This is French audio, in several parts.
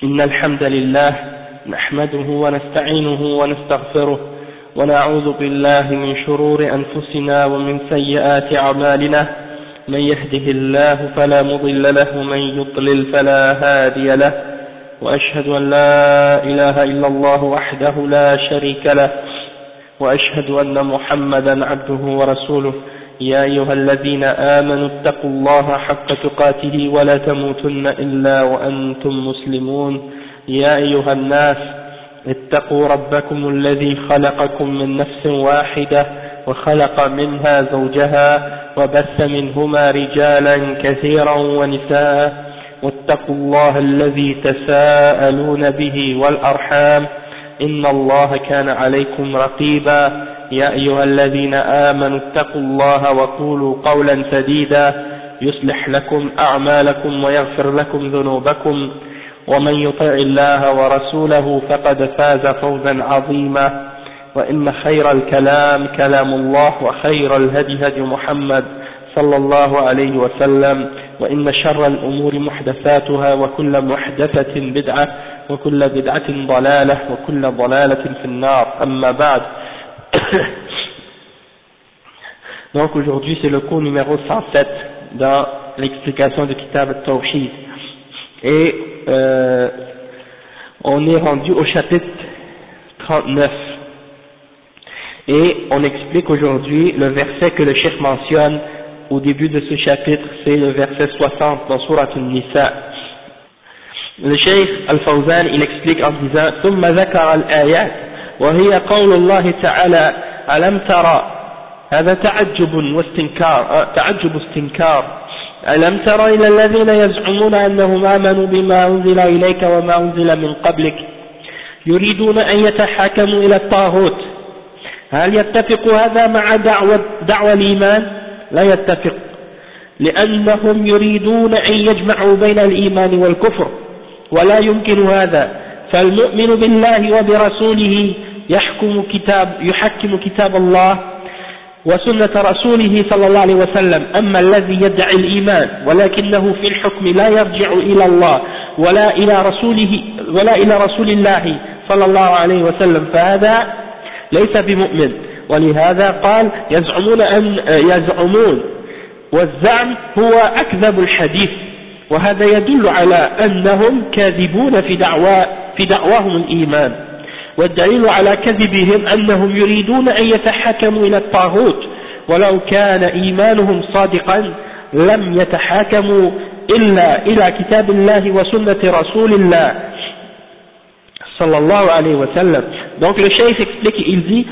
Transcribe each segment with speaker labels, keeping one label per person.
Speaker 1: إن الحمد لله نحمده ونستعينه ونستغفره ونعوذ بالله من شرور أنفسنا ومن سيئات أعمالنا من يهده الله فلا مضل له ومن يضلل فلا هادي له وأشهد أن لا إله إلا الله وحده لا شريك له وأشهد أن محمدا عبده ورسوله يا أيها الذين آمنوا اتقوا الله حق تقاته ولا تموتن إلا وأنتم مسلمون يا أيها الناس اتقوا ربكم الذي خلقكم من نفس واحدة وخلق منها زوجها وبث منهما رجالا كثيرا ونساء واتقوا الله الذي تساءلون به والأرحام إن الله كان عليكم رقيبا يا أيها الذين آمنوا اتقوا الله وقولوا قولا سديدا يصلح لكم أعمالكم ويغفر لكم ذنوبكم ومن يطع الله ورسوله فقد فاز فوزا عظيما وإن خير الكلام كلام الله وخير الهدي هدي محمد صلى الله عليه وسلم وإن شر الأمور محدثاتها وكل محدثة بدعة وكل بدعة ضلالة وكل ضلالة في النار أما بعد. Donc aujourd'hui c'est le cours numéro 107 dans l'explication du Kitab al-Tawhid et on est rendu au chapitre 39 et on explique aujourd'hui le verset que le cheikh mentionne au début de ce chapitre, c'est le verset 60 dans Surat An-Nisa. Le cheikh Al-Fawzan il explique en disant ثم ذكر الآيات وهي قول الله تعالى ألم ترى هذا تعجب واستنكار تعجب استنكار ألم تر إلى الذين يزعمون أنهم آمنوا بما أنزل إليك وما أنزل من قبلك يريدون أن يتحاكموا إلى الطاغوت هل يتفق هذا مع دعوى الإيمان؟ لا يتفق لأنهم يريدون أن يجمعوا بين الإيمان والكفر ولا يمكن هذا فالمؤمن بالله وبرسوله يحكم كتاب الله وسنة رسوله صلى الله عليه وسلم أما الذي يدعي الإيمان ولكنه في الحكم لا يرجع إلى الله ولا إلى رسول الله صلى الله عليه وسلم فهذا ليس بمؤمن ولهذا قال يزعمون والزعم هو أكذب الحديث وهذا يدل على أنهم كاذبون في دعواهم الإيمان والدليل على كذبهم أنهم يريدون أن يتحاكموا إلى الطاغوت ولو كان إيمانهم صادقا لم يتحاكموا إلا إلى كتاب الله وسنة رسول الله صلى الله عليه وسلم. Donc le cheikh explique, il dit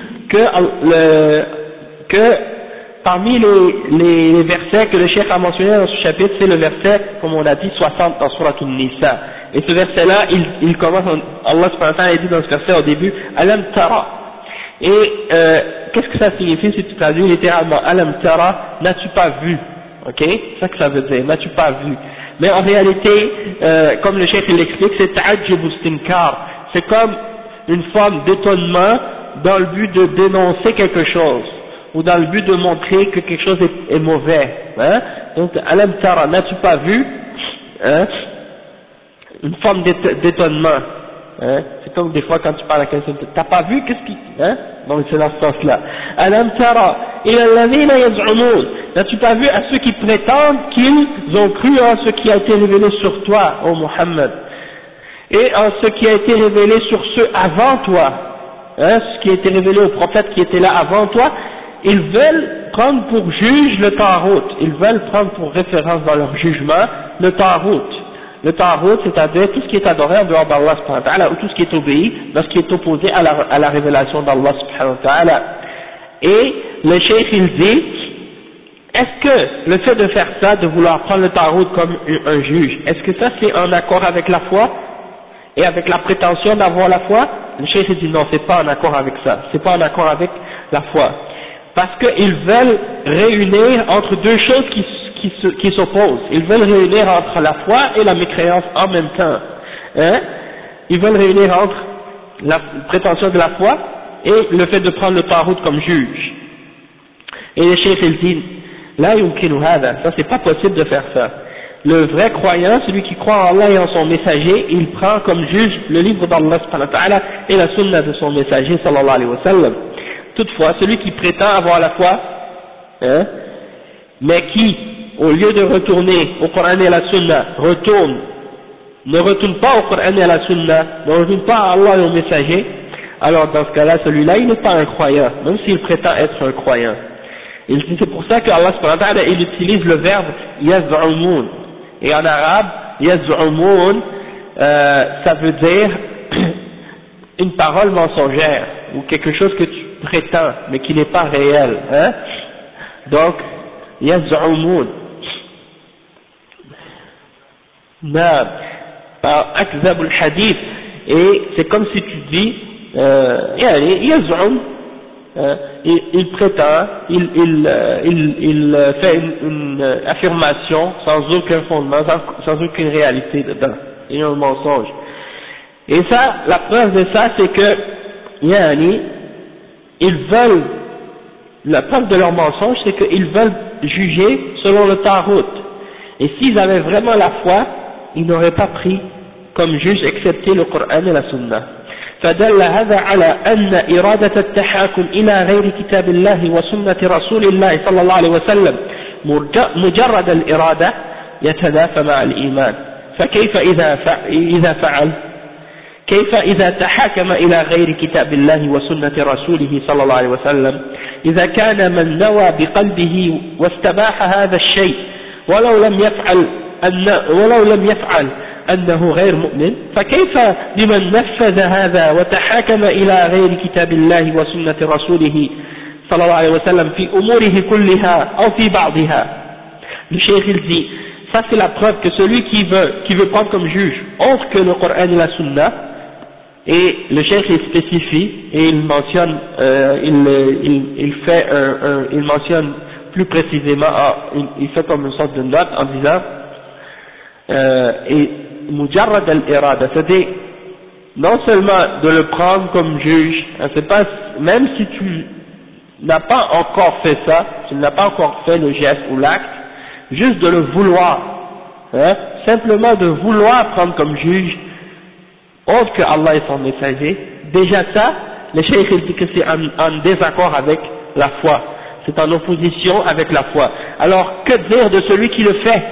Speaker 1: que parmi les versets que le cheikh a mentionné dans ce chapitre, c'est le verset, comme on a dit, 60 dans Surat An-Nisa. Et ce verset-là, il commence, Allah subhanahu wa ta'ala dit dans ce verset au début, Alam Tara. Et qu'est-ce que ça signifie si tu traduis littéralement Alam Tara, n'as-tu pas vu? Ok, c'est ça que ça veut dire, n'as-tu pas vu? Mais en réalité, comme le cheikh l'explique, c'est ta'ajjub istinkar. C'est comme une forme d'étonnement dans le but de dénoncer quelque chose, ou dans le but de montrer que quelque chose est mauvais. Hein? Donc, Alam Tara, n'as-tu pas vu? Hein? Une forme d'étonnement. Hein? C'est comme des fois quand tu parles à quelqu'un, t'as pas vu, qu'est-ce qui... Hein? Donc c'est dans ce sens-là. Alam Tara, ila alladhina yaz'umun. N'as-tu pas vu à ceux qui prétendent qu'ils ont cru en ce qui a été révélé sur toi, ô Muhammad, et en ce qui a été révélé sur ceux avant toi, hein? Ce qui a été révélé aux prophètes qui étaient là avant toi, ils veulent prendre pour juge le Tarout, ils veulent prendre pour référence dans leur jugement le Tarout. Le Tarout, c'est-à-dire tout ce qui est adoré en dehors d'Allah subhanahu wa ta'ala, ou tout ce qui est obéi dans ce qui est opposé à la révélation d'Allah subhanahu wa ta'ala. Et le cheikh il dit, est-ce que le fait de faire ça, de vouloir prendre le Tarout comme un juge, est-ce que ça c'est en accord avec la foi et avec la prétention d'avoir la foi? Le cheikh il dit non, c'est pas en accord avec ça, c'est pas en accord avec la foi. Parce qu'ils veulent réunir entre deux choses qui s'opposent. Ils veulent réunir entre la foi et la mécréance en même temps. Hein? Ils veulent réunir entre la prétention de la foi et le fait de prendre le tarout comme juge. Et le cheikh il dit, la yumkinu hada, ça c'est pas possible de faire ça. le vrai croyant, celui qui croit en Allah et en son messager, il prend comme juge le livre d'Allah subhanahu wa ta'ala et la sunna de son messager sallallahu alayhi wa sallam. Toutefois, celui qui prétend avoir la foi, mais qui, au lieu de retourner au Coran et à la sunna, ne retourne pas au Coran et à la sunna, ne retourne pas à Allah et au messager, alors dans ce cas-là, celui-là, il n'est pas un croyant, même s'il prétend être un croyant. Et c'est pour ça que Allah subhanahu wa ta'ala, il utilise le verbe yaz'umun. Et en arabe, yaz'umun, ça veut dire une parole mensongère, ou quelque chose que tu prétends, mais qui n'est pas réel, hein. Donc, yaz'umun. Par akzab al-hadith, et c'est comme si tu dis, yaz'um, il prétend, il fait une affirmation sans aucun fondement, sans aucune réalité dedans, il y a un mensonge. Et ça, la preuve de ça, c'est que, ils veulent, la preuve de leur mensonge, c'est qu'ils veulent juger selon le Tarot. Et s'ils avaient vraiment la foi, ils n'auraient pas pris comme juge excepté le Coran et la Sunna. فدل هذا على أن إرادة التحاكم إلى غير كتاب الله وسنة رسول الله صلى الله عليه وسلم مجرد الإرادة يتنافى مع الإيمان. فكيف إذا فعل؟ كيف إذا تحاكم إلى غير كتاب الله وسنة رسوله صلى الله عليه وسلم؟ إذا كان من نوى بقلبه واستباح هذا الشيء ولو لم يفعل أنه غير مؤمن، فكيف بمن نفذ هذا وتحاكم إلى غير كتاب الله وسنة رسوله صلى الله عليه وسلم في أموره كلها أو في بعضها. Le cheikh il dit, ça c'est la preuve que celui qui veut prendre comme juge autre que le Coran et la Sunna, et le cheikh il spécifie et il mentionne, il mentionne plus précisément, il fait comme une sorte de note en disant, et mujarrad al-irada, c'est-à-dire non seulement de le prendre comme juge, c'est pas, même si tu n'as pas encore fait ça, tu n'as pas encore fait le geste ou l'acte, juste de le vouloir, simplement de vouloir prendre comme juge autre que Allah et son messager, déjà ça, le cheikh il dit que c'est en désaccord avec la foi, c'est en opposition avec la foi. Alors que dire de celui qui le fait,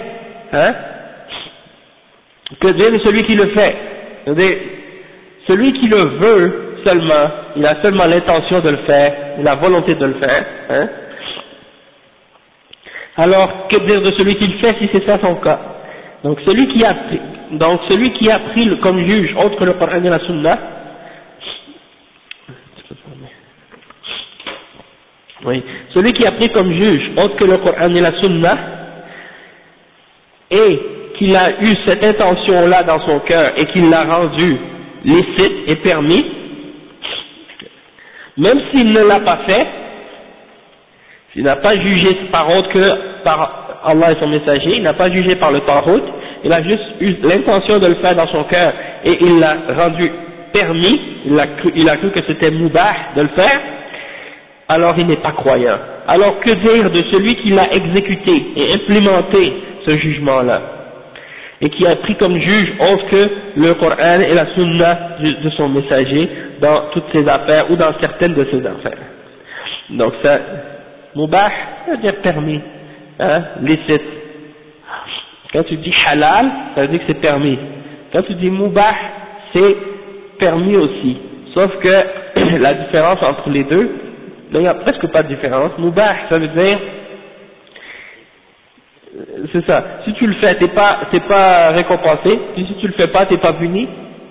Speaker 1: que dire de celui qui le fait? C'est-à-dire, celui qui le veut seulement, il a seulement l'intention de le faire, la volonté de le faire, alors que dire de celui qui le fait si c'est ça son cas? Donc celui qui a pris comme juge autre que le Coran et la Sunna, celui qui a pris comme juge autre que le Coran et la Sunna, et qu'il a eu cette intention-là dans son cœur et qu'il l'a rendu licite et permis, même s'il ne l'a pas fait, s'il n'a pas jugé par autre que par Allah et son messager, il n'a pas jugé par le Tarot, il a juste eu l'intention de le faire dans son cœur et il l'a rendu permis, il a cru que c'était mubah de le faire, alors il n'est pas croyant. Alors que dire de celui qui l'a exécuté et implémenté ce jugement-là, et qui a pris comme juge autre que le Coran et la Sunna de son messager dans toutes ses affaires ou dans certaines de ses affaires? Donc ça, mubah, ça veut dire permis, licite. Quand tu dis halal, ça veut dire que c'est permis. Quand tu dis mubah, c'est permis aussi. Sauf que la différence entre les deux, il n'y a presque pas de différence. Mubah, ça veut dire, c'est ça, si tu le fais, t'es pas récompensé, puis si tu le fais pas, t'es pas puni,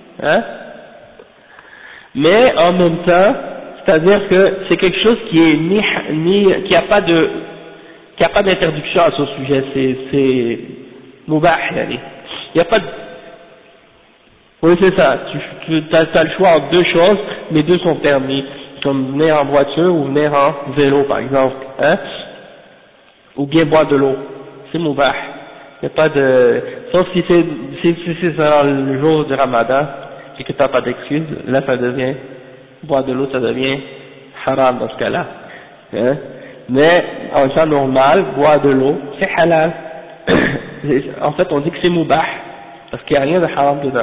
Speaker 1: mais en même temps, c'est-à-dire que c'est quelque chose qui est qui a pas d'interdiction à ce sujet, c'est mubah, il y a pas de, oui c'est ça, tu as le choix entre deux choses, les deux sont permis, comme venir en voiture ou venir en vélo par exemple, ou bien boire de l'eau. C'est mubah, il n'y a pas de, sauf si c'est dans le jour du Ramadan et que tu n'as pas d'excuse, là ça devient, boire de l'eau ça devient haram dans ce cas-là, mais en temps normal, boire de l'eau c'est halal. En fait, on dit que c'est mubah, parce qu'il n'y a rien de haram dedans.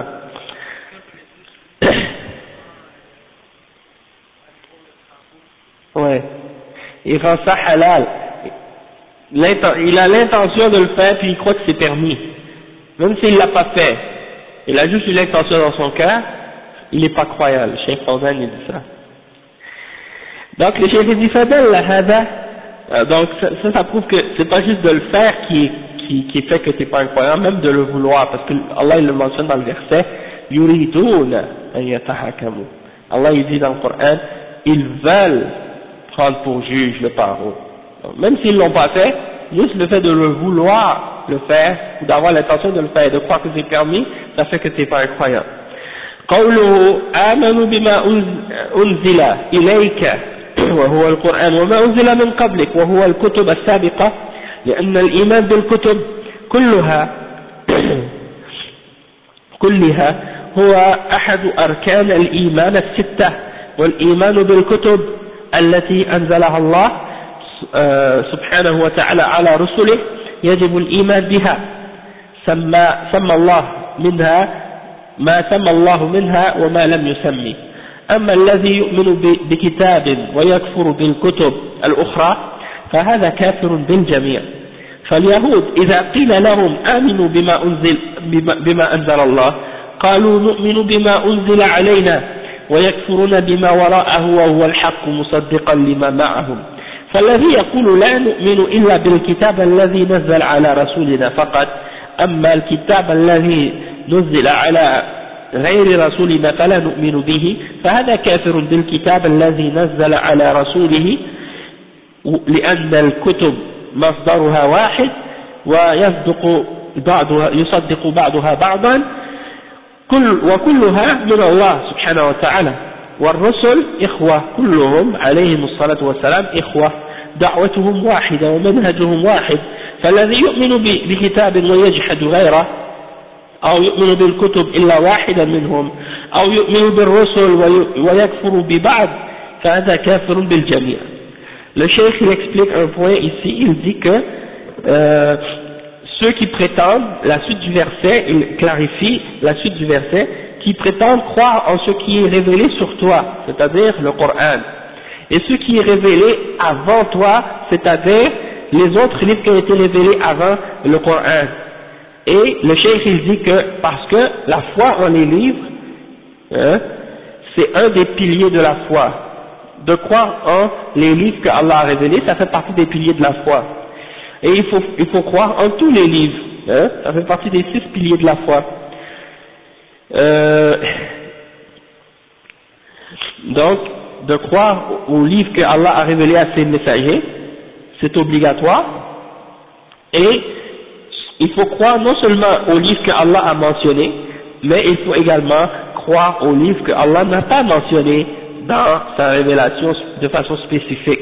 Speaker 1: Ouais. Il rend ça halal. Il a l'intention de le faire, puis il croit que c'est permis. Même s'il l'a pas fait. Il a juste eu l'intention dans son cœur, il n'est pas croyant. Le Cheikh Fawzan, il dit ça. Donc, le Cheikh dit Fadalla hada. Donc, ça prouve que c'est pas juste de le faire qui fait que t'es pas un croyant, même de le vouloir, parce que Allah, il le mentionne dans le verset, yuriduna an yatahakamu. Allah, il dit dans le Coran, ils veulent prendre pour juge le paro. Même s'ils l'ont pas fait, juste le fait de le vouloir le faire, ou d'avoir l'intention de le faire, de croire que c'est permis, ça fait que t'es pas un croyant. قوله آمنوا بما أنزل إليك وهو القرآن وما أنزل من قبلك وهو الكتب السابقة لأن الإيمان بالكتب كلها هو أحد أركان الإيمان الستة والإيمان بالكتب التي أنزلها الله سبحانه وتعالى على رسله يجب الإيمان بها سمى الله منها ما سمى الله منها وما لم يسمي. أما الذي يؤمن بكتاب ويكفر بالكتب الأخرى فهذا كافر بالجميع. فاليهود إذا قيل لهم آمنوا بما أنزل الله قالوا نؤمن بما أنزل علينا ويكفرون بما وراءه وهو الحق مصدقا لما معهم. فالذي يقول لا نؤمن إلا بالكتاب الذي نزل على رسولنا فقط أما الكتاب الذي نزل على غير رسولنا فلا نؤمن به فهذا كافر بالكتاب الذي نزل على رسوله لأن الكتب مصدرها واحد يصدق بعضها بعضا وكلها من الله سبحانه وتعالى والرسل إخوة كلهم عليهم الصلاة والسلام إخوة دعوتهم واحدة ومنهجهم واحد فالذي يؤمن بكتاب ويجحد غيره أو يؤمن بالكتب إلا واحدا منهم أو يؤمن بالرسل ويكفر ببعض فهذا كافر بالجميع. Le cheikh il explique un point ici, il dit que ceux qui prétendent, la suite du verset, il clarifie la suite du verset, qui prétendent croire en ce qui est révélé sur toi, c'est-à-dire le Coran, et ce qui est révélé avant toi, c'est-à-dire les autres livres qui ont été révélés avant le Coran. Et le cheikh il dit que parce que la foi en les livres, c'est un des piliers de la foi. De croire en les livres que Allah a révélés, ça fait partie des piliers de la foi. Et il faut croire en tous les livres, ça fait partie des 6 piliers de la foi. Donc, de croire aux livres que Allah a révélés à ses messagers, c'est obligatoire. Et il faut croire non seulement aux livres que Allah a mentionnés, mais il faut également croire aux livres que Allah n'a pas mentionnés dans sa révélation de façon spécifique.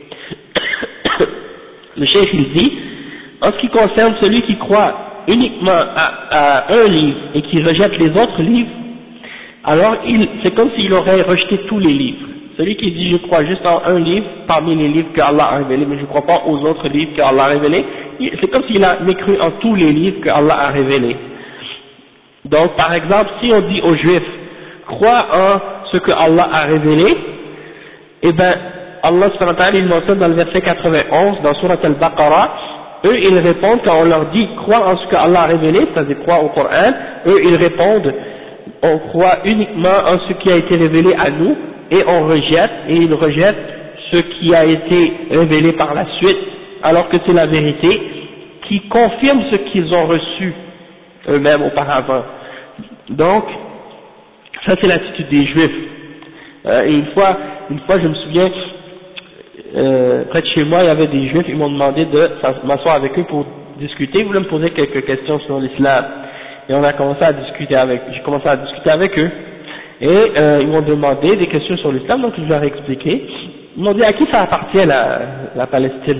Speaker 1: Le cheikh il dit, en ce qui concerne celui qui croit uniquement à un livre et qui rejette les autres livres, alors c'est comme s'il aurait rejeté tous les livres. Celui qui dit je crois juste en un livre parmi les livres que Allah a révélés, mais je ne crois pas aux autres livres que Allah a révélés, c'est comme s'il a mécru en tous les livres que Allah a révélés. Donc par exemple, si on dit aux juifs, crois en ce que Allah a révélé, eh bien Allah subhanahu wa ta'ala il mentionne dans le verset 91 dans Surat al-Baqarah, eux ils répondent quand on leur dit crois en ce que Allah a révélé, c'est-à-dire crois au Coran, eux ils répondent on croit uniquement en ce qui a été révélé à nous et on rejette, et ils rejettent ce qui a été révélé par la suite, alors que c'est la vérité qui confirme ce qu'ils ont reçu eux-mêmes auparavant. Donc ça c'est l'attitude des juifs. Et une fois je me souviens, près de chez moi il y avait des juifs, ils m'ont demandé de m'asseoir avec eux pour discuter, ils voulaient me poser quelques questions sur l'islam, et j'ai commencé à discuter avec eux, et ils m'ont demandé des questions sur l'islam, donc je leur ai expliqué. Ils m'ont dit à qui ça appartient la Palestine?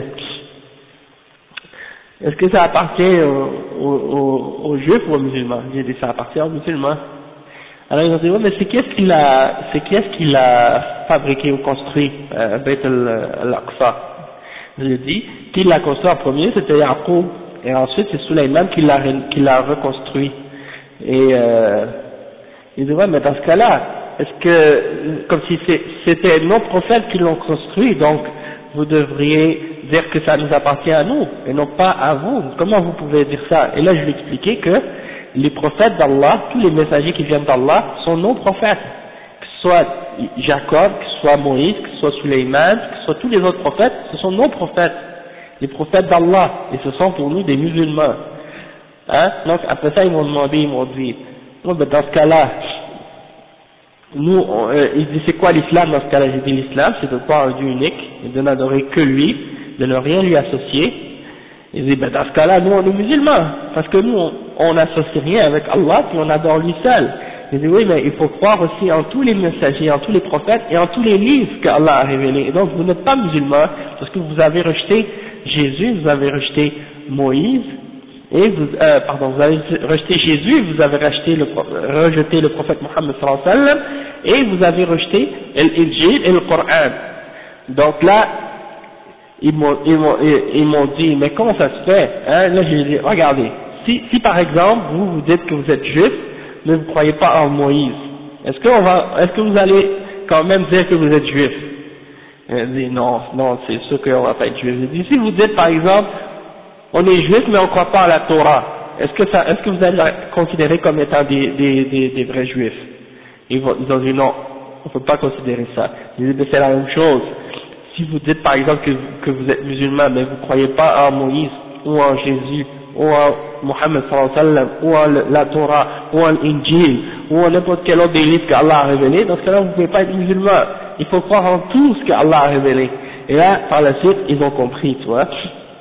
Speaker 1: Est-ce que ça appartient aux juifs ou aux musulmans? J'ai dit ça appartient aux musulmans. Alors ils ont dit, ouais, mais c'est qui est-ce qui l'a fabriqué ou construit, Beit al-Aqsa? J'ai dit, qui l'a construit en premier, c'était Yaqub, et ensuite c'est Sulayman qui l'a reconstruit. Et il dit ouais, mais dans ce cas-là, est-ce que, comme si c'était nos prophètes qui l'ont construit, donc vous devriez dire que ça nous appartient à nous et non pas à vous. Comment vous pouvez dire ça? Et là je lui ai expliqué que les prophètes d'Allah, tous les messagers qui viennent d'Allah sont nos prophètes, que ce soit Jacob, que ce soit Moïse, que ce soit Sulayman, que ce soit tous les autres prophètes, ce sont nos prophètes, les prophètes d'Allah, et ce sont pour nous des musulmans. Hein? Donc après ça ils m'ont demandé, ils m'ont dit, oh, ben, dans ce cas-là, nous, il dit c'est quoi l'islam dans ce cas-là? J'ai dit l'islam c'est de croire un Dieu unique et de n'adorer que lui, de ne rien lui associer. Il dit ben dans ce cas-là nous on est musulmans, parce que nous on n'associe rien avec Allah puis on adore lui seul. Il dit oui mais il faut croire aussi en tous les messagers, en tous les prophètes et en tous les livres qu'Allah a révélés. Et donc vous n'êtes pas musulmans parce que vous avez rejeté Jésus, vous avez rejeté Moïse, et vous avez rejeté Jésus, vous avez rejeté le prophète Mohammed sallallahu alayhi wa sallam, et vous avez rejeté l'Injil et le Coran. Donc là, ils m'ont dit, mais comment ça se fait? Hein? Là j'ai dit, regardez, si par exemple vous dites que vous êtes juif, mais vous ne croyez pas en Moïse, est-ce que vous allez quand même dire que vous êtes juif? Il dit non, c'est sûr qu'on va pas être juif. Il dit, si vous dites par exemple, on est juif mais on ne croit pas à la Torah, est-ce que vous allez la considérer comme étant des vrais juifs? Ils ont dit non, on ne peut pas considérer ça. Ils disent mais c'est la même chose. Si vous dites par exemple que vous êtes musulman mais vous ne croyez pas en Moïse ou en Jésus ou en Mohammed sallallahu alayhi wa sallam ou en la Torah ou en l'Injil ou en n'importe quel autre des livres qu'Allah a révélé, dans ce cas-là vous ne pouvez pas être musulman. Il faut croire en tout ce qu'Allah a révélé. Et là par la suite ils ont compris, tu vois.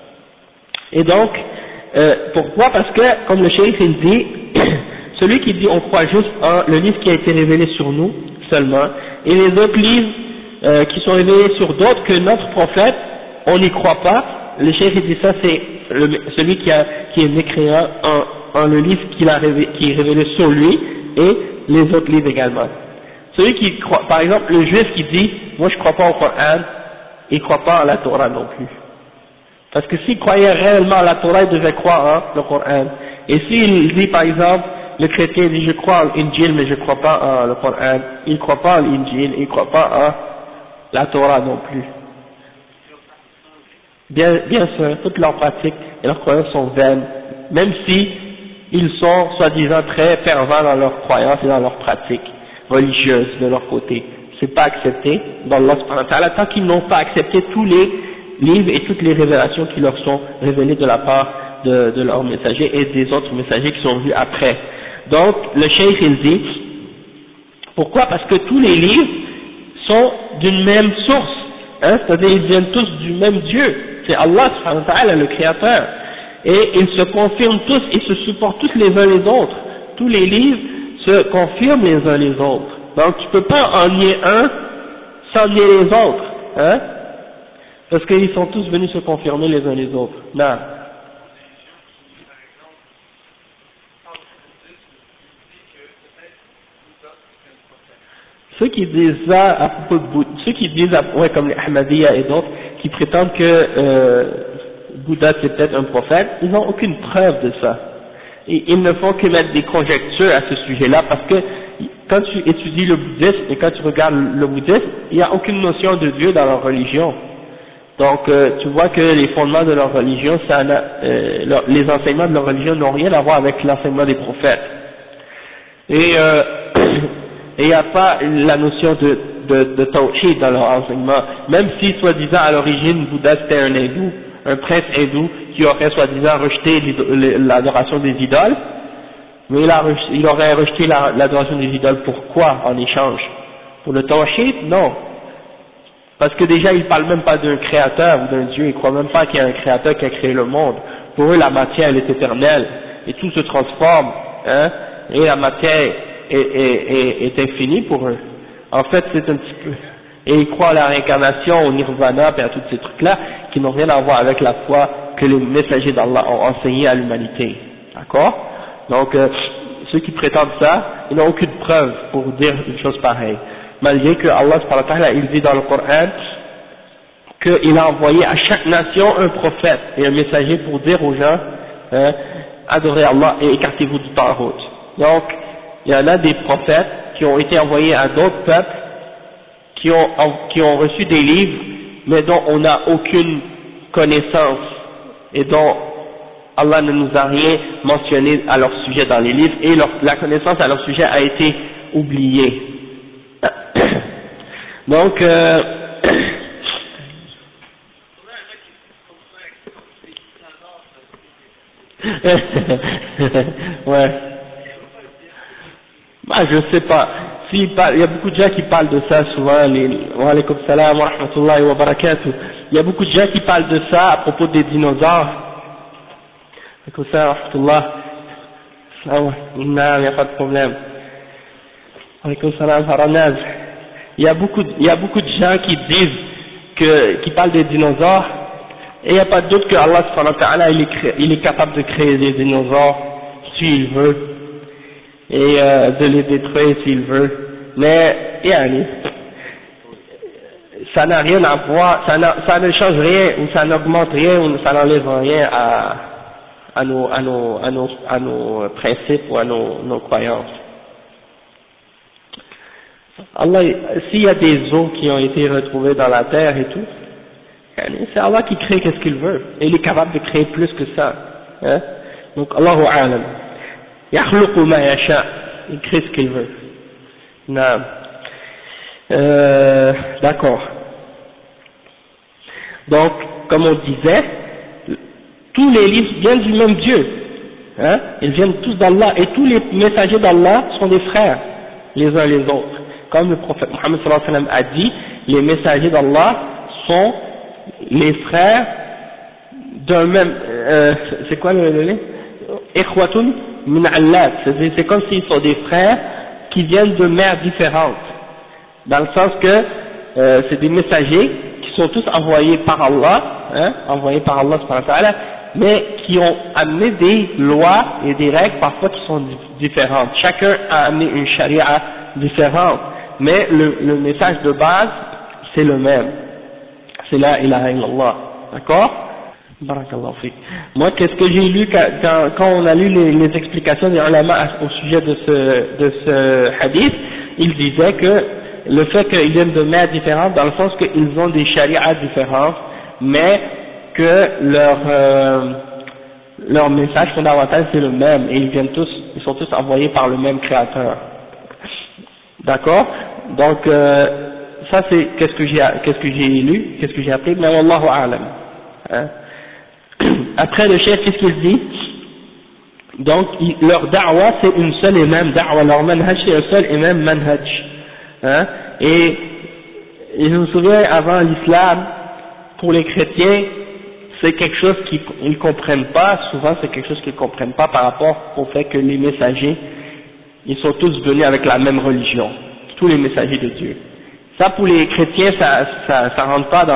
Speaker 1: Et donc, pourquoi? Parce que, comme le cheikh il dit, celui qui dit on croit juste en le livre qui a été révélé sur nous seulement, et les autres livres qui sont révélés sur d'autres que notre prophète, on n'y croit pas. Le cheikh il dit ça c'est celui qui est mécréant en le livre qui est révélé sur lui et les autres livres également. Celui qui croit, par exemple le juif qui dit moi je crois pas au Coran, il croit pas à la Torah non plus. Parce que s'il croyait réellement à la Torah, il devait croire en le Coran. Et s'il dit par exemple, le chrétien dit je crois en l'Injil mais je ne crois pas en le Coran, il ne croit pas en l'Injil, il ne croit pas en la Torah non plus. Bien sûr, toutes leurs pratiques et leurs croyances sont vaines, même si ils sont soi-disant très fervents dans leurs croyances et dans leurs pratiques religieuses de leur côté. C'est pas accepté d'Allah subhanahu wa ta'ala tant qu'ils n'ont pas accepté tous les livres et toutes les révélations qui leur sont révélées de la part de leurs messagers et des autres messagers qui sont venus après. Donc le cheikh il dit pourquoi? Parce que tous les livres sont d'une même source, hein, c'est-à-dire ils viennent tous du même Dieu, c'est Allah subhanahu wa ta'ala le créateur, et ils se confirment tous, ils se supportent tous les uns les autres, tous les livres se confirment les uns les autres, donc tu peux pas en nier un sans nier les autres, hein, parce qu'ils sont tous venus se confirmer les uns les autres. Non. Ceux qui disent ça à propos de Bouddha, ceux qui disent, ouais, comme les Ahmadiyya et d'autres, qui prétendent que Bouddha c'est peut-être un prophète, ils n'ont aucune preuve de ça. Et ils ne font que mettre des conjectures à ce sujet-là, parce que quand tu étudies le bouddhisme et quand tu regardes le bouddhisme, il n'y a aucune notion de Dieu dans leur religion. Donc tu vois que les fondements de leur religion, les enseignements de leur religion n'ont rien à voir avec l'enseignement des prophètes. Et il n'y a pas la notion de tawhid dans leur enseignement, même si soi-disant à l'origine Bouddha c'était un hindou, un prince hindou qui aurait soi-disant rejeté l'adoration des idoles, mais il aurait rejeté l'adoration des idoles pourquoi en échange? Pour le tawhid? Non. Parce que déjà ils ne parlent même pas d'un créateur ou d'un Dieu, ils ne croient même pas qu'il y a un créateur qui a créé le monde. Pour eux la matière elle est éternelle et tout se transforme, hein, et la matière est infinie pour eux. En fait c'est un petit peu, et ils croient à la réincarnation, au nirvana et à tous ces trucs là qui n'ont rien à voir avec la foi que les messagers d'Allah ont enseigné à l'humanité, d'accord? Donc ceux qui prétendent ça, ils n'ont aucune preuve pour dire une chose pareille, malgré que Allah subhanahu wa ta'ala il dit dans le Coran qu'il a envoyé à chaque nation un prophète et un messager pour dire aux gens hein, adorez Allah et écartez-vous du Taghut. Donc, il y en a des prophètes qui ont été envoyés à d'autres peuples, qui ont reçu des livres, mais dont on n'a aucune connaissance, et dont Allah ne nous a rien mentionné à leur sujet dans les livres, et la connaissance à leur sujet a été oubliée. Donc, ouais. Bah, je sais pas. Il y a beaucoup de gens qui parlent de ça souvent, wa alaykum salam wa rahmatullahi wa barakatuh. Il y a beaucoup de gens qui parlent de ça à propos des dinosaures. Alaykum salam wa rahmatullah. Non, il n'y a pas de problème. Alaykum salam haranaz. Il y a beaucoup de gens qui disent qui parlent des dinosaures, et il n'y a pas de doute que Allah subhanahu wa ta'ala il est capable de créer des dinosaures s'il veut, et de les détruire s'il veut, mais ça n'a rien à voir, ça ne change rien, ou ça n'augmente rien, ou ça n'enlève rien à nos principes ou à nos croyances. Allah, s'il y a des os qui ont été retrouvés dans la terre et tout, c'est Allah qui crée qu'est-ce qu'il veut, et il est capable de créer plus que ça, hein? Donc Allahu a'lam, yakhluqu ma yasha, il crée ce qu'il veut. Non. D'accord. Donc, comme on disait, tous les livres viennent du même Dieu, hein? Ils viennent tous d'Allah, et tous les messagers d'Allah sont des frères, les uns les autres. Comme le prophète Mohammed sallallahu alayhi wa sallam a dit, les messagers d'Allah sont les frères d'un même, c'est quoi le nom? Ikhwatun min Allah, c'est comme s'ils sont des frères qui viennent de mères différentes, dans le sens que c'est des messagers qui sont tous envoyés par Allah, hein, envoyés par Allah subhanahu wa ta'ala, mais qui ont amené des lois et des règles parfois qui sont différentes. Chacun a amené une charia différente, mais le message de base c'est le même, c'est la ilaha illallah, d'accord? Barakallahu fik. Moi, qu'est-ce que j'ai lu quand on a lu les explications des ulama au sujet de ce hadith, ils disaient que le fait qu'ils viennent de mères différentes, dans le sens qu'ils ont des shari'as différentes, mais que leur message fondamental c'est le même, et ils sont tous envoyés par le même créateur. D'accord? Donc, ça c'est qu'est-ce que j'ai lu, qu'est-ce que j'ai appris, mais wallahu a'lam. Hein? Après le chef, qu'est-ce qu'il dit? Donc, leur da'wa c'est une seule et même da'wa, leur manhaj c'est un seul et même manhaj. Hein? Et je me souviens, avant l'islam, pour les chrétiens, c'est quelque chose qu'ils ne comprennent pas, souvent c'est quelque chose qu'ils ne comprennent pas par rapport au fait que les messagers, ils sont tous venus avec la même religion, tous les messagers de Dieu. Ça pour les chrétiens, ça rentre pas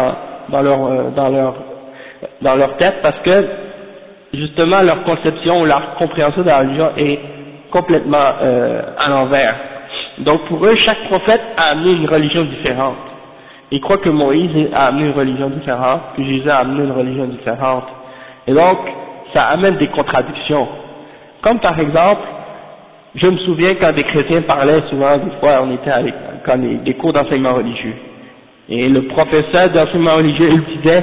Speaker 1: dans leur tête, parce que justement leur conception ou leur compréhension de la religion est complètement à l'envers. Donc pour eux, chaque prophète a amené une religion différente. Ils croient que Moïse a amené une religion différente, que Jésus a amené une religion différente. Et donc, ça amène des contradictions. Comme par exemple, je me souviens quand des chrétiens parlaient, souvent, des fois on était avec des cours d'enseignement religieux. Et le professeur d'enseignement religieux, il disait,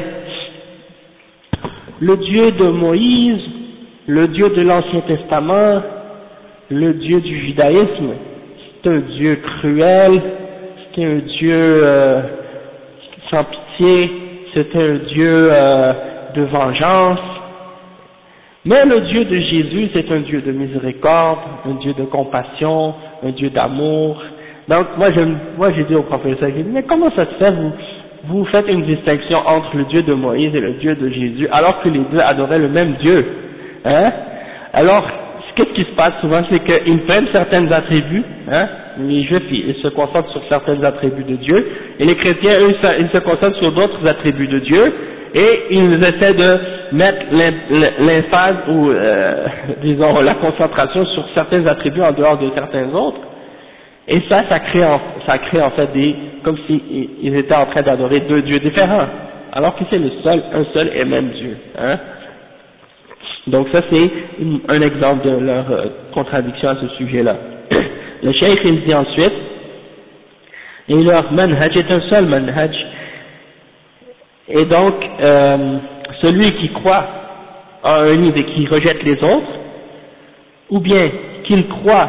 Speaker 1: le Dieu de Moïse, le Dieu de l'Ancien Testament, le Dieu du judaïsme, c'est un Dieu cruel, c'est un Dieu sans pitié, c'est un Dieu de vengeance. Mais le Dieu de Jésus, c'est un Dieu de miséricorde, un Dieu de compassion, un Dieu d'amour. Donc moi j'ai dit au professeur, j'ai dit, mais comment ça se fait, vous faites une distinction entre le Dieu de Moïse et le Dieu de Jésus, alors que les deux adoraient le même Dieu, hein? Alors, qu'est-ce qui se passe souvent, c'est qu'ils prennent certains attributs, hein? Les Juifs, ils se concentrent sur certains attributs de Dieu, et les chrétiens, eux, ils se concentrent sur d'autres attributs de Dieu, et ils essaient de mettre l'emphase ou, disons, la concentration sur certains attributs en dehors de certains autres, et ça crée en fait comme s'ils étaient en train d'adorer deux dieux différents, alors que c'est un seul et même Dieu, hein. Donc ça c'est un exemple de leur contradiction à ce sujet-là. Le cheikh il dit ensuite, et leur manhaj est un seul manhaj, et donc celui qui croit en un livre et qui rejette les autres, ou bien qu'il croit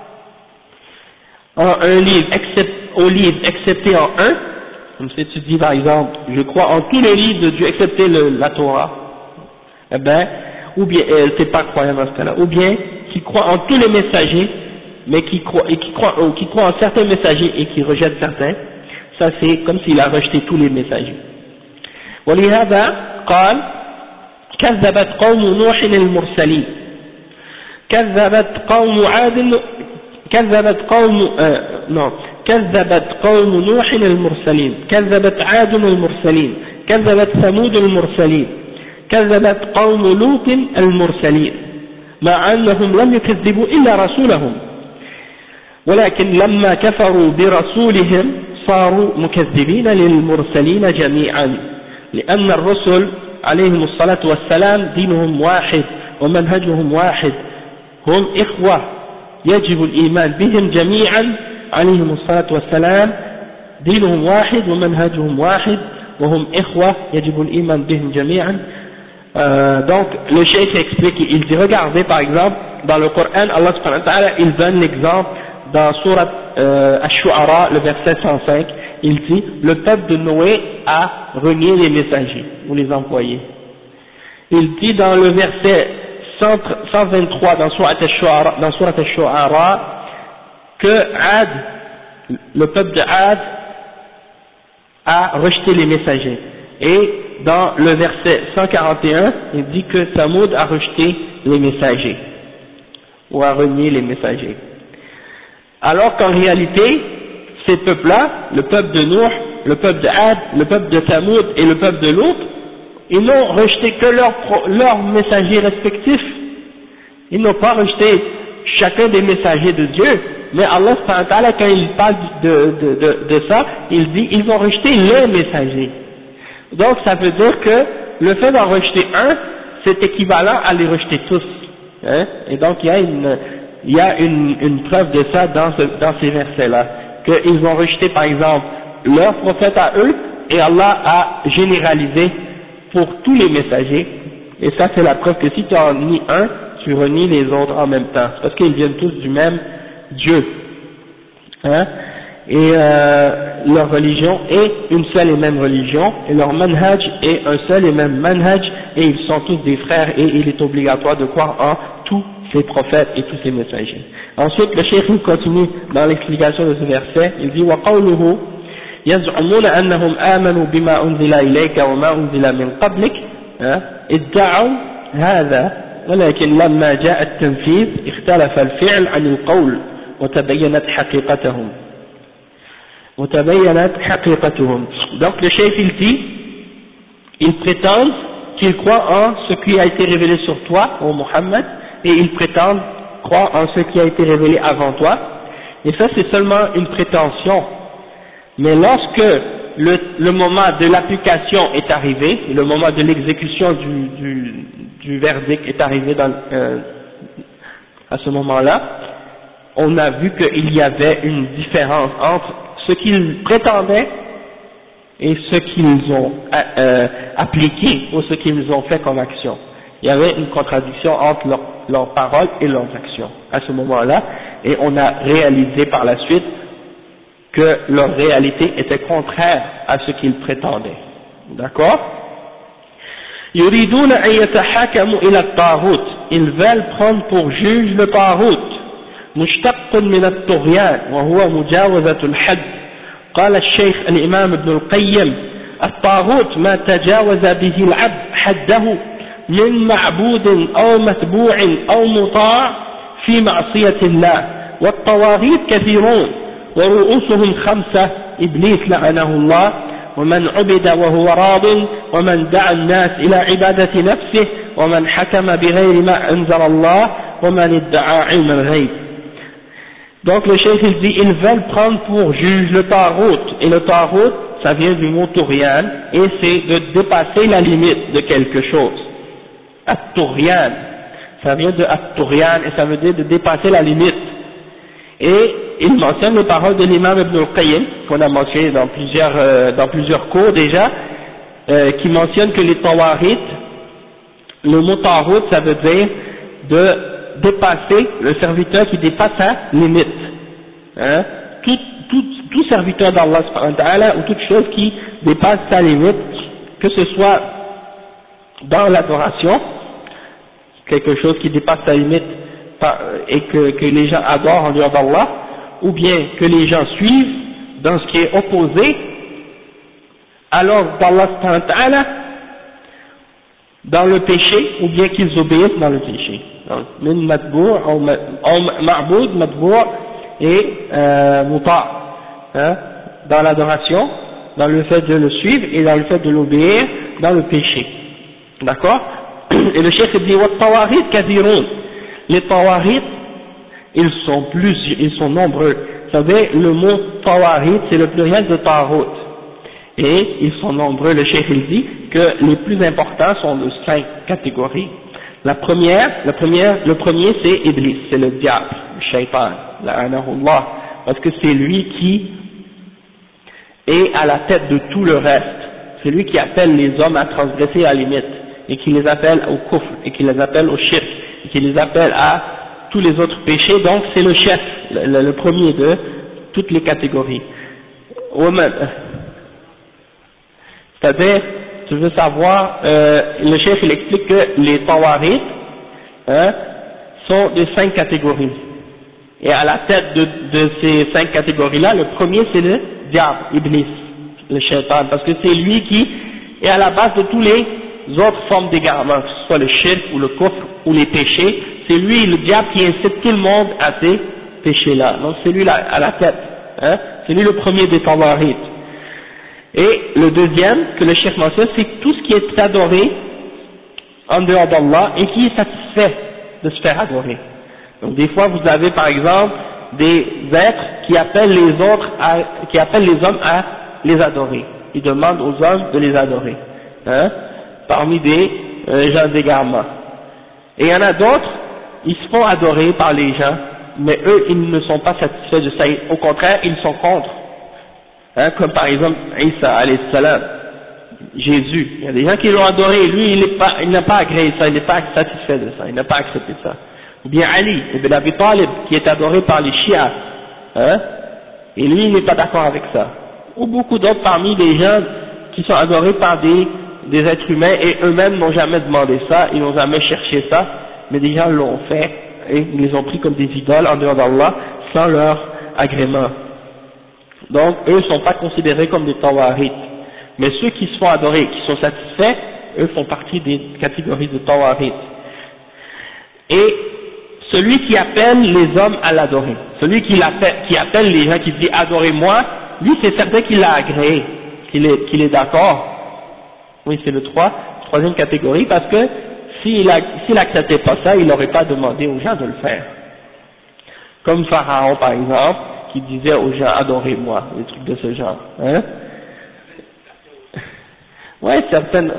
Speaker 1: en un livre, au livre excepté en un, comme si tu dis par exemple, je crois en tous les livres de Dieu excepté la Torah, eh ben, ou bien, t'es pas croyant dans ce cas-là, ou bien qui croit en tous les messagers, mais qui croit en certains messagers et qui rejette certains, ça c'est comme s'il a rejeté tous les messagers. ولهذا قال كذبت قوم نوح المرسلين كذبت قوم نوح المرسلين كذبت عاد المرسلين كذبت ثمود المرسلين كذبت قوم لوط المرسلين مع أنهم لم يكذبوا إلا رسولهم ولكن لما كفروا برسولهم صاروا مكذبين للمرسلين جميعا لأن الرسل عليهم الصلاة والسلام دينهم واحد ومنهجهم واحد هم إخوة يجب الإيمان بهم جميعا عليهم الصلاة والسلام دينهم واحد ومنهجهم واحد وهم إخوة يجب الإيمان بهم جميعا. Donc le cheikh explique, il dit regardez par exemple dans le Coran Allah subhanahu wa ta'ala il donne l'exemple dans sourate Ash-Shu'ara le verset 105, il dit le peuple de Noé a renié les messagers ou les envoyés. Il dit dans le verset 123 dans sourate Ash-Shu'ara que Ad, le peuple de Ad a rejeté les messagers, et dans le verset 141 il dit que Thamoud a rejeté les messagers ou a renié les messagers, alors qu'en réalité ces peuples-là, le peuple de Nuh, le peuple de Ad, le peuple de Thamoud et le peuple de Lut, ils n'ont rejeté que leurs messagers respectifs, ils n'ont pas rejeté chacun des messagers de Dieu, mais Allah subhanahu wa ta'ala quand il parle de ça, il dit ils ont rejeté les messagers. Donc ça veut dire que le fait d'en rejeter un, c'est équivalent à les rejeter tous, hein? Et donc il y a une preuve de ça dans ces versets-là, qu'ils ont rejeté par exemple leur prophète à eux, et Allah a généralisé pour tous les messagers, et ça c'est la preuve que si tu en nies un, tu renies les autres en même temps, parce qu'ils viennent tous du même Dieu, hein? Et leur religion est une seule et même religion, et leur manhaj est un seul et même manhaj, et ils sont tous des frères, et il est obligatoire de croire en tous ces prophètes et tous ces messagers. Ensuite le cheikh continue dans l'explication de ce verset, il dit وَقَوْلُهُ يَزْعُمُونَ أَنَّهُمْ آمَنُوا بِمَا أُنزِلَ إِلَيْكَ وَمَا أُنزِلَ مِنْ قَبْلِكَ ادعوا هذا ولكن لما جاء التنفيذ اختلف الفعل عن القول وتبينت حقيقتهم. Donc le cheikh il dit, ils prétendent qu'ils croient en ce qui a été révélé sur toi, ô Muhammad, et ils prétendent croire en ce qui a été révélé avant toi, et ça c'est seulement une prétention. Mais lorsque le moment de l'application est arrivé, le moment de l'exécution du verdict est arrivé à ce moment-là, on a vu qu'il y avait une différence entre ce qu'ils prétendaient et ce qu'ils ont appliqué ou ce qu'ils ont fait comme action. Il y avait une contradiction entre leurs paroles et leurs actions à ce moment-là, et on a réalisé par la suite que leur réalité était contraire à ce qu'ils prétendaient. D'accord? يريدون أن يتحاكموا إلى الطاغوت, ils veulent prendre pour juge le طاغوت, مشتق من الطغيان وهو مجاوزة الحد. قال الشيخ الإمام ابن القيم الطاغوت ما تجاوز به العبد حده من معبود أو متبوع أو مطاع في معصية الله, والطواغيت كثيرون ورؤوسهم 5 إبليس لعنه الله ومن عبد وهو راض ومن دعا الناس إلى عبادة نفسه ومن حكم بغير ما أنزل الله ومن ادعى علم الغيب. Donc le cheikh il dit ils veulent prendre pour juge le tarout, et le tarout ça vient du mot tourian, et c'est de dépasser la limite de quelque chose. at-Tughyan. Ça vient de at-Tughyan et ça veut dire de dépasser la limite. Et il mentionne les paroles de l'imam Ibn al-Qayyim, qu'on a mentionné dans plusieurs cours déjà, qui mentionne que les tawarit, le mot tarout, ça veut dire de dépasser, le serviteur qui dépasse sa limite. Hein? Tout serviteur d'Allah subhanahu wa ta'ala, ou toute chose qui dépasse sa limite, que ce soit dans l'adoration, quelque chose qui dépasse sa limite et que les gens adorent en dehors d'Allah, ou bien que les gens suivent dans ce qui est opposé à l'ordre d'Allah subhanahu wa ta'ala, dans le péché, ou bien qu'ils obéissent dans le péché. Donc, min matbou' ou ma'boud, matbou' et muta', hein, dans l'adoration, dans le fait de le suivre et dans le fait de l'obéir dans le péché. D'accord? Et le cheikh dit wa tawarit kathirun. Les tawarit, ils sont nombreux. Vous savez, le mot tawarit, c'est le pluriel de tarot. Et ils sont nombreux. Le cheikh il dit que les plus importants sont de 5 catégories. Le premier c'est Iblis, c'est le diable, le shaitan, la'anahullah, parce que c'est lui qui est à la tête de tout le reste. C'est lui qui appelle les hommes à transgresser la limite, et qui les appelle au kufr, et qui les appelle au shirk, et qui les appelle à tous les autres péchés. Donc c'est le chef, le premier de toutes les catégories. C'est-à-dire, tu veux savoir, le chef il explique que les tawarit sont de 5 catégories. Et à la tête de ces 5 catégories-là, le premier c'est le diable, Iblis, le shaitan, parce que c'est lui qui est à la base de tous les autres formes d'égarement, que ce soit le shirk ou le kufr ou les péchés. C'est lui, le diable, qui incite tout le monde à ces péchés-là. Donc c'est lui à la tête, c'est lui le premier des tawarit. Et le deuxième que le chef mentionne, c'est tout ce qui est adoré en dehors d'Allah et qui est satisfait de se faire adorer. Donc des fois vous avez par exemple des êtres qui appellent les hommes à les adorer. Ils demandent aux hommes de les adorer, parmi des gens d'égarement. Et il y en a d'autres, ils se font adorer par les gens, mais eux ils ne sont pas satisfaits de ça. Au contraire, ils sont contre. Comme par exemple Isa alayhi salam, Jésus, il y a des gens qui l'ont adoré, et lui il n'a pas agréé ça, il n'est pas satisfait de ça, il n'a pas accepté ça. Ou bien Ali ibn Abi Talib, qui est adoré par les chiites, et lui il n'est pas d'accord avec ça. Ou beaucoup d'autres parmi les gens qui sont adorés par des êtres humains, et eux-mêmes n'ont jamais demandé ça, ils n'ont jamais cherché ça, mais des gens l'ont fait, et ils les ont pris comme des idoles en dehors d'Allah, sans leur agrément. Donc, eux ne sont pas considérés comme des tawarit. Mais ceux qui se font adorer, qui sont satisfaits, eux font partie des catégories de tawarit. Et celui qui appelle les hommes à l'adorer, celui qui appelle les gens, qui dit adorez-moi, lui c'est certain qu'il l'a agréé, qu'il est d'accord. Oui, c'est le troisième catégorie, parce que s'il n'acceptait pas ça, il n'aurait pas demandé aux gens de le faire. Comme Pharaon par exemple, qui disait aux gens adorez-moi, des trucs de ce genre, ouais, certaines.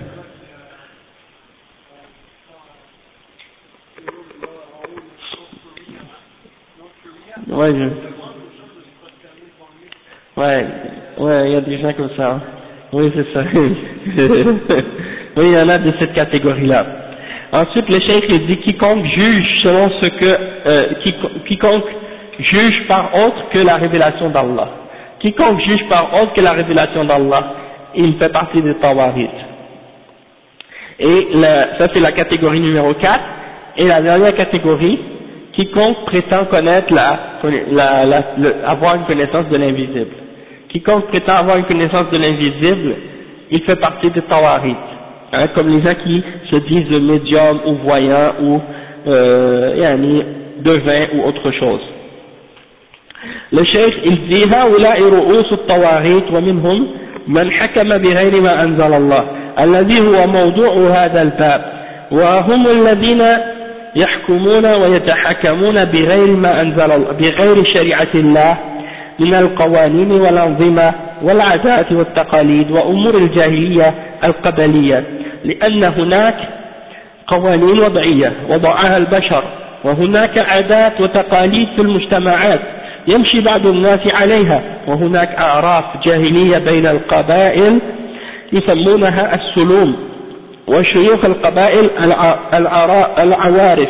Speaker 1: Ouais, il y a des gens comme ça. Oui, c'est ça. Oui, il y en a de cette catégorie-là. Ensuite, le cheikh il dit quiconque juge selon ce que quiconque juge par autre que la révélation d'Allah. Quiconque juge par autre que la révélation d'Allah, il fait partie des tawarit. Et ça c'est la catégorie numéro 4. Et la dernière catégorie, quiconque prétend connaître avoir une connaissance de l'invisible. Quiconque prétend avoir une connaissance de l'invisible, il fait partie des tawarit. Comme les gens qui se disent médium ou voyant ou devin ou autre chose. Le cheikh il dit هؤلاء رؤوس الطواغيت ومنهم من حكم بغير ما أنزل الله الذي هو موضوع هذا الباب وهم الذين يحكمون ويتحكمون بغير شريعة الله من القوانين والأنظمة والعادات والتقاليد وأمور الجاهلية القبلية لأن هناك قوانين وضعية وضعها البشر، وهناك عادات وتقاليد في المجتمعات يمشي بعض الناس عليها، وهناك أعراف جاهلية بين القبائل يسمونها السلوم، وشيوخ القبائل العوارف،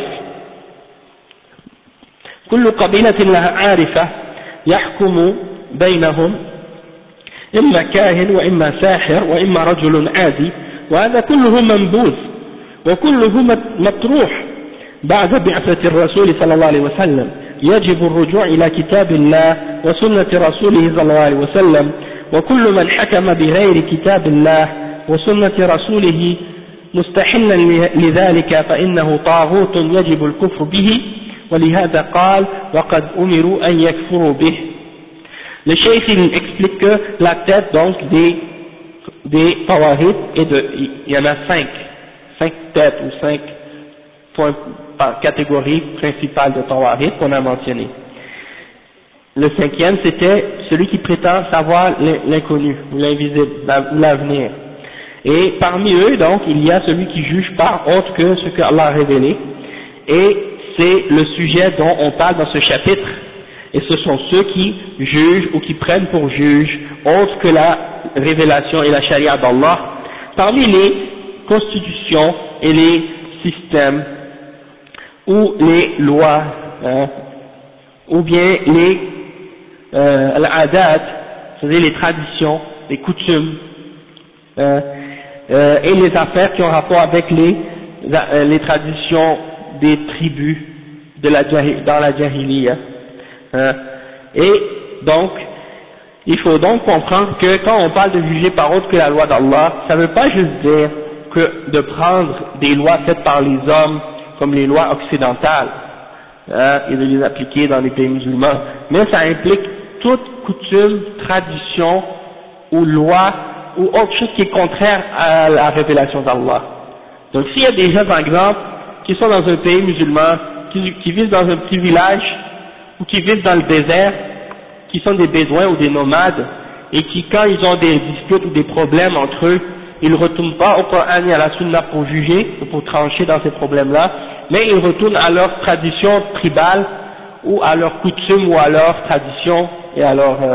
Speaker 1: كل قبيلة لها عارفة يحكم بينهم، إما كاهن وإما ساحر وإما رجل عادي، وهذا كله منبوذ وكله مطروح بعد بعثة الرسول صلى الله عليه وسلم. يجب الرجوع إلى كتاب الله وسنة رسوله صلى الله عليه وسلم، وكل من حكم بغير كتاب الله وسنة رسوله مستحلا لذلك فإنه طاغوت يجب الكفر به، ولهذا قال وقد أمروا أن يكفروا به. Le cheikh il explique que la tête donc des tawahid il y en a 5 têtes ou 5 points par catégorie principale de tawahid qu'on a mentionné. Le 5e c'était celui qui prétend savoir l'inconnu ou l'invisible ou l'avenir. Et parmi eux donc il y a celui qui juge par autre que ce que Allah a révélé, et c'est le sujet dont on parle dans ce chapitre. Et ce sont ceux qui jugent ou qui prennent pour juge autre que la révélation et la charia d'Allah parmi les constitutions et les systèmes ou les lois, ou bien les al-adat, c'est-à-dire les traditions, les coutumes, et les affaires qui ont rapport avec les traditions des tribus dans la jahiliya. Et donc, il faut donc comprendre que quand on parle de juger par autre que la loi d'Allah, ça ne veut pas juste dire que de prendre des lois faites par les hommes, comme les lois occidentales, et de les appliquer dans les pays musulmans, mais ça implique toute coutume, tradition ou loi ou autre chose qui est contraire à la révélation d'Allah. Donc s'il y a des gens par exemple qui sont dans un pays musulman, qui vivent dans un petit village, ou qui vivent dans le désert, qui sont des bédouins ou des nomades, et qui quand ils ont des disputes ou des problèmes entre eux, ils ne retournent pas au Coran et à la Sunna pour juger ou pour trancher dans ces problèmes-là, mais ils retournent à leur tradition tribale ou à leurs coutumes ou à leurs traditions et à leurs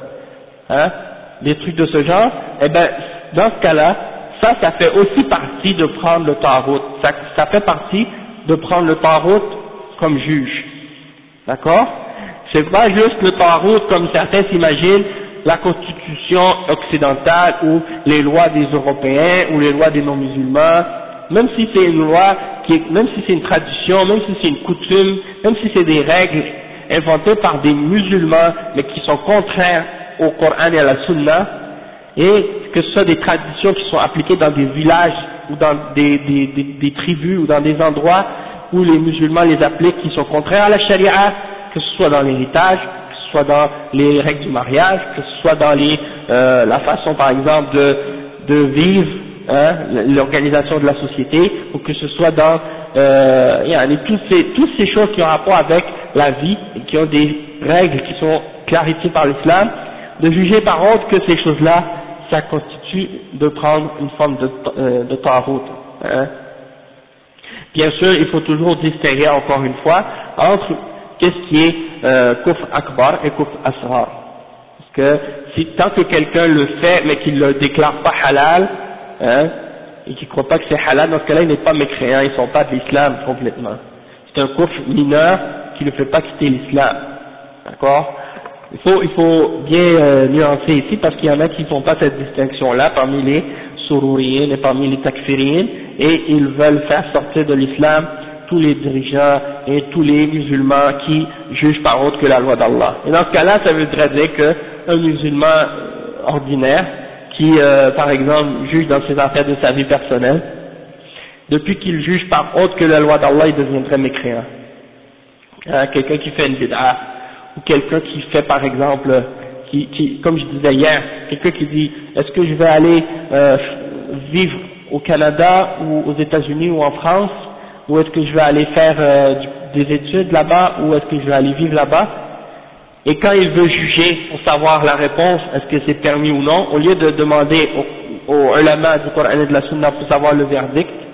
Speaker 1: des trucs de ce genre. Eh ben dans ce cas-là, ça fait aussi partie de prendre le Tarout. Ça fait partie de prendre le Tarout comme juge. D'accord? C'est pas juste le Tarout comme certains s'imaginent, la constitution occidentale ou les lois des Européens ou les lois des non-musulmans, même si c'est une loi, même si c'est une tradition, même si c'est une coutume, même si c'est des règles inventées par des musulmans mais qui sont contraires au Coran et à la Sunna, et que ce soit des traditions qui sont appliquées dans des villages ou dans des tribus ou dans des endroits où les musulmans les appliquent qui sont contraires à la charia, que ce soit dans l'héritage, que ce soit dans les règles du mariage, que ce soit dans la façon par exemple de vivre, l'organisation de la société, ou que ce soit dans toutes ces choses qui ont rapport avec la vie et qui ont des règles qui sont clarifiées par l'islam, de juger par autre que ces choses-là, ça constitue de prendre une forme de tarout. Bien sûr, il faut toujours distinguer encore une fois entre qu'est-ce qui est kufr akbar et kufr asghar. Parce que tant que quelqu'un le fait mais qu'il ne le déclare pas halal, et qu'il ne croit pas que c'est halal, dans ce cas-là il n'est pas mécréant, ils ne sont pas de l'islam complètement. C'est un kufr mineur qui ne fait pas quitter l'islam. D'accord? Il faut bien nuancer ici parce qu'il y en a qui ne font pas cette distinction-là parmi les sururiyin et parmi les takfiriyin, et ils veulent faire sortir de l'islam tous les dirigeants et tous les musulmans qui jugent par autre que la loi d'Allah. Et dans ce cas-là, ça voudrait dire qu'un musulman ordinaire qui, par exemple, juge dans ses affaires de sa vie personnelle, depuis qu'il juge par autre que la loi d'Allah, il deviendrait mécréant. Quelqu'un qui fait une bid'a, ou quelqu'un qui fait par exemple, comme je disais hier, quelqu'un qui dit est-ce que je vais aller vivre au Canada ou aux États-Unis ou en France, ou est-ce que je vais aller faire des études là-bas, ou est-ce que je vais aller vivre là-bas, et quand il veut juger pour savoir la réponse, est-ce que c'est permis ou non, au lieu de demander aux ulama du Coran et de la Sunna pour savoir le verdict,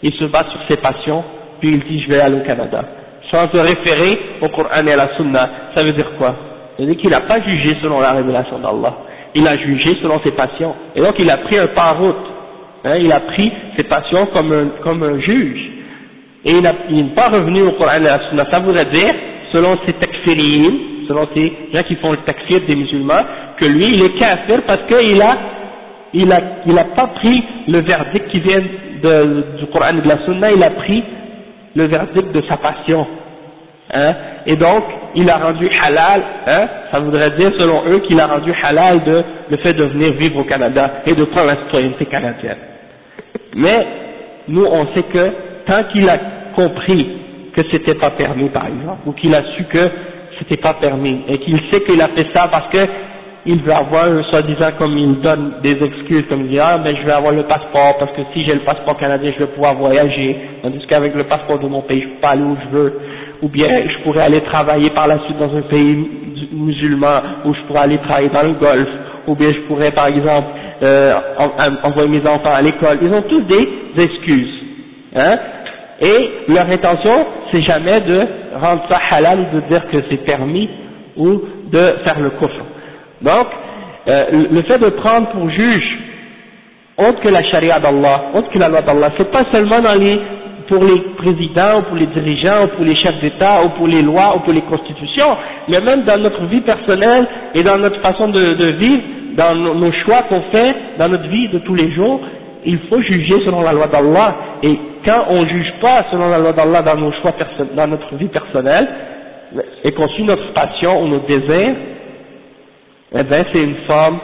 Speaker 1: il se base sur ses passions, puis il dit je vais aller au Canada, sans se référer au Coran et à la Sunna. Ça veut dire quoi? Ça veut dire qu'il n'a pas jugé selon la révélation d'Allah, il a jugé selon ses passions, et donc il a pris un pas en route, hein, il a pris ses passions comme un juge, et il n'est pas revenu au Coran et à la Sunna. Ça voudrait dire, selon ces takfiriyin, selon ces gens qui font le takfir des musulmans, que lui il est kafir parce qu'il a pas pris le verdict qui vient du Coran et de la Sunna, il a pris le verdict de sa passion, hein, et donc il a rendu halal, hein, ça voudrait dire selon eux qu'il a rendu halal le fait de venir vivre au Canada et de prendre la citoyenneté canadienne. Mais nous on sait que tant qu'il a compris que c'était pas permis par exemple, ou qu'il a su que c'était pas permis, et qu'il sait qu'il a fait ça parce que il veut avoir, soi-disant, comme il donne des excuses, comme il dit, ah, mais je vais avoir le passeport, parce que si j'ai le passeport canadien, je vais pouvoir voyager, tandis qu'avec le passeport de mon pays, je peux pas aller où je veux, ou bien je pourrais aller travailler par la suite dans un pays musulman, ou je pourrais aller travailler dans le Golfe, ou bien je pourrais, par exemple, envoyer mes enfants à l'école. Ils ont tous des excuses, hein, et leur intention, c'est jamais de rendre ça halal, ou de dire que c'est permis, ou de faire le kufr. Donc, le fait de prendre pour juge autre que la charia d'Allah, autre que la loi d'Allah, c'est pas seulement pour les présidents, ou pour les dirigeants, ou pour les chefs d'État, ou pour les lois, ou pour les constitutions, mais même dans notre vie personnelle et dans notre façon de vivre, dans nos choix qu'on fait, dans notre vie de tous les jours, il faut juger selon la loi d'Allah. Et quand on juge pas selon la loi d'Allah dans nos choix dans notre vie personnelle, et qu'on suit notre passion ou nos désirs, eh bien c'est une forme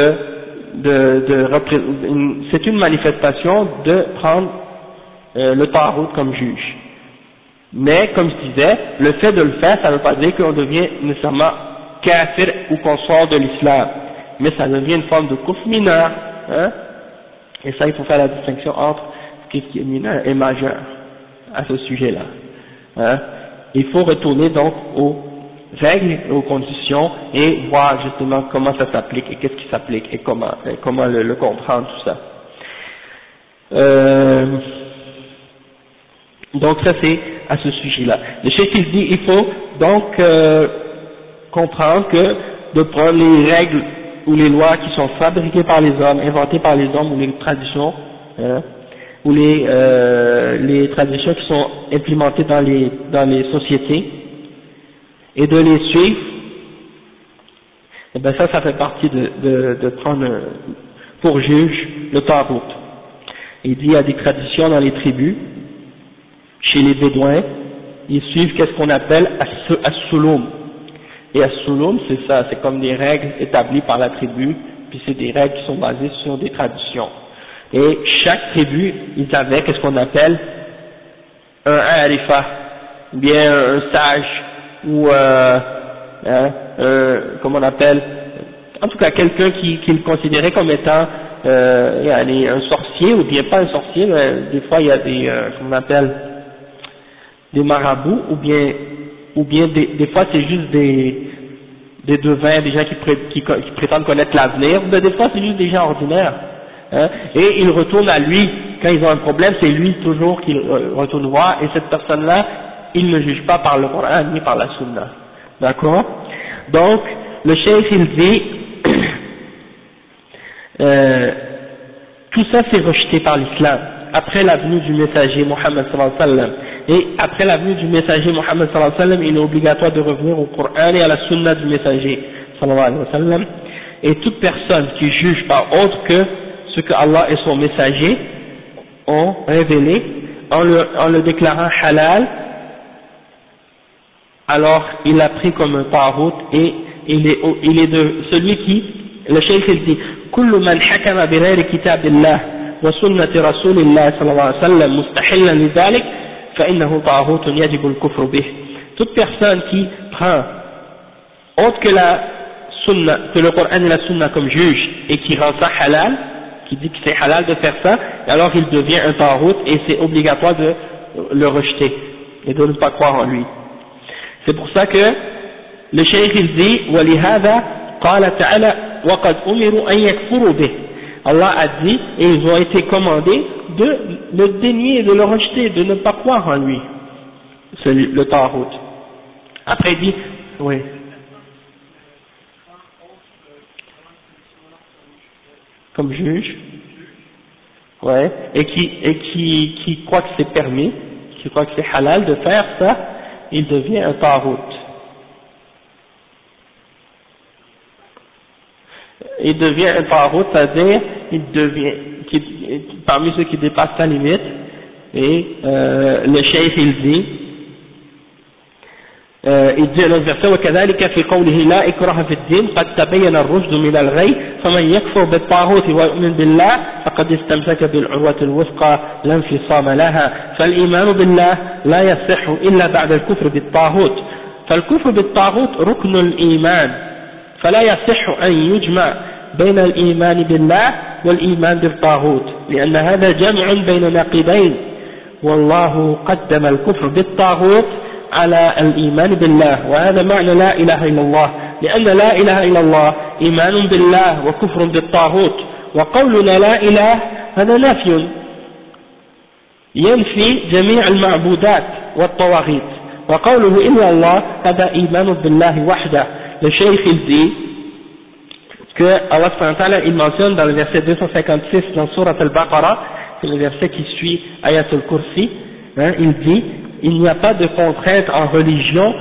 Speaker 1: c'est une manifestation de prendre le Tarout comme juge. Mais comme je disais, le fait de le faire, ça ne veut pas dire qu'on devient nécessairement kafir ou qu'on sort de l'islam, mais ça devient une forme de kufr mineur, hein, et ça il faut faire la distinction entre ce qui est mineur et majeur à ce sujet-là, hein. Il faut retourner donc aux règles, aux conditions, et voir justement comment ça s'applique et qu'est-ce qui s'applique et comment le comprendre, tout ça. Donc ça c'est à ce sujet-là. Le cheikh il dit, il faut donc comprendre que de prendre les règles ou les lois qui sont fabriquées par les hommes, inventées par les hommes, ou les traditions, ou les traditions qui sont implémentées dans les sociétés, et de les suivre, et ben ça fait partie de prendre pour juge le Tarout. Il dit il y a des traditions dans les tribus, chez les Bédouins, ils suivent qu'est-ce qu'on appelle as-sulum. Et as-sulum, c'est ça, c'est comme des règles établies par la tribu, puis c'est des règles qui sont basées sur des traditions. Et chaque tribu, ils avaient qu'est-ce qu'on appelle un arifa, ou bien un sage, ou comment on appelle, en tout cas quelqu'un qu'ils considéraient comme étant un sorcier, ou bien pas un sorcier, mais des fois il y a des comment on appelle, des marabouts, ou bien des fois c'est juste des devins, des gens qui prétendent connaître l'avenir, mais des fois c'est juste des gens ordinaires, hein, et ils retournent à lui quand ils ont un problème, c'est lui toujours qu'ils retournent voir, et cette personne-là, il ne juge pas par le Coran ni par la Sunna, d'accord? Donc le cheikh il dit tout ça c'est rejeté par l'islam après la venue du messager Mohammed sallallahu alayhi wa sallam, et après la venue du messager Mohammed sallallahu alayhi wa sallam, il est obligatoire de revenir au Coran et à la Sunna du messager sallallahu alayhi wa sallam, et toute personne qui juge par autre que ce que Allah et son messager ont révélé en le déclarant halal, alors il a pris comme un tarout, et il est de celui qui, le cheikh il dit كل من حكم بغير كتاب الله وسنة رسول الله صلى الله عليه وسلم مستحلا لذلك فإنه طاغوت يجب الكفر به. Toute personne qui prend autre que la sunna, que le Coran et la sunna comme juge, et qui rend ça halal, qui dit que c'est halal de faire ça, alors il devient un tarout, et c'est obligatoire de le rejeter et de ne pas croire en lui. C'est pour ça que le cheikh il dit وَلِهَذَا قَالَ تَعَالَى وَقَدْ أُمِرُوا أَنْ يَكْفُرُوا بِهِ. Allah a dit, et ils ont été commandés de le dénier, de le rejeter, de ne pas croire en lui, le Tarout. Après il dit, oui. Comme juge, ouais, et qui croit que c'est permis, qui croit que c'est halal de faire ça, il devient un Tarout. Il devient un Tarout, c'est-à-dire, il devient, parmi ceux qui dépassent la limite, et le cheikh il dit dans le verset وكذلك في قوله لا إكراه في الدين قد تبين الرشد من الغي فمن يكفر بالطاغوت ويؤمن بالله فقد استمسك بالعروة الوثقى لا انفصام لها فالإيمان بالله لا يصح إلا بعد الكفر بالطاغوت فالكفر بالطاغوت ركن الإيمان فلا يصح أن يجمع بين الإيمان بالله والإيمان بالطاغوت لأن هذا جمع بين نقيضين والله قدم الكفر بالطاغوت على الإيمان بالله وهذا معنى لا إله إلا الله لأن لا إله إلا الله إيمان بالله وكفر بالطاغوت وقولنا لا إله هذا نفي ينفي جميع المعبودات والطواغيت وقوله إلا الله هذا إيمان بالله وحده. Le cheikh il dit que Allah subhanahu wa ta'ala il mentionne dans le verset 256 dans Surat al-Baqarah, c'est le verset qui suit Ayatul Kursi, il dit il n'y a pas de contrainte en religion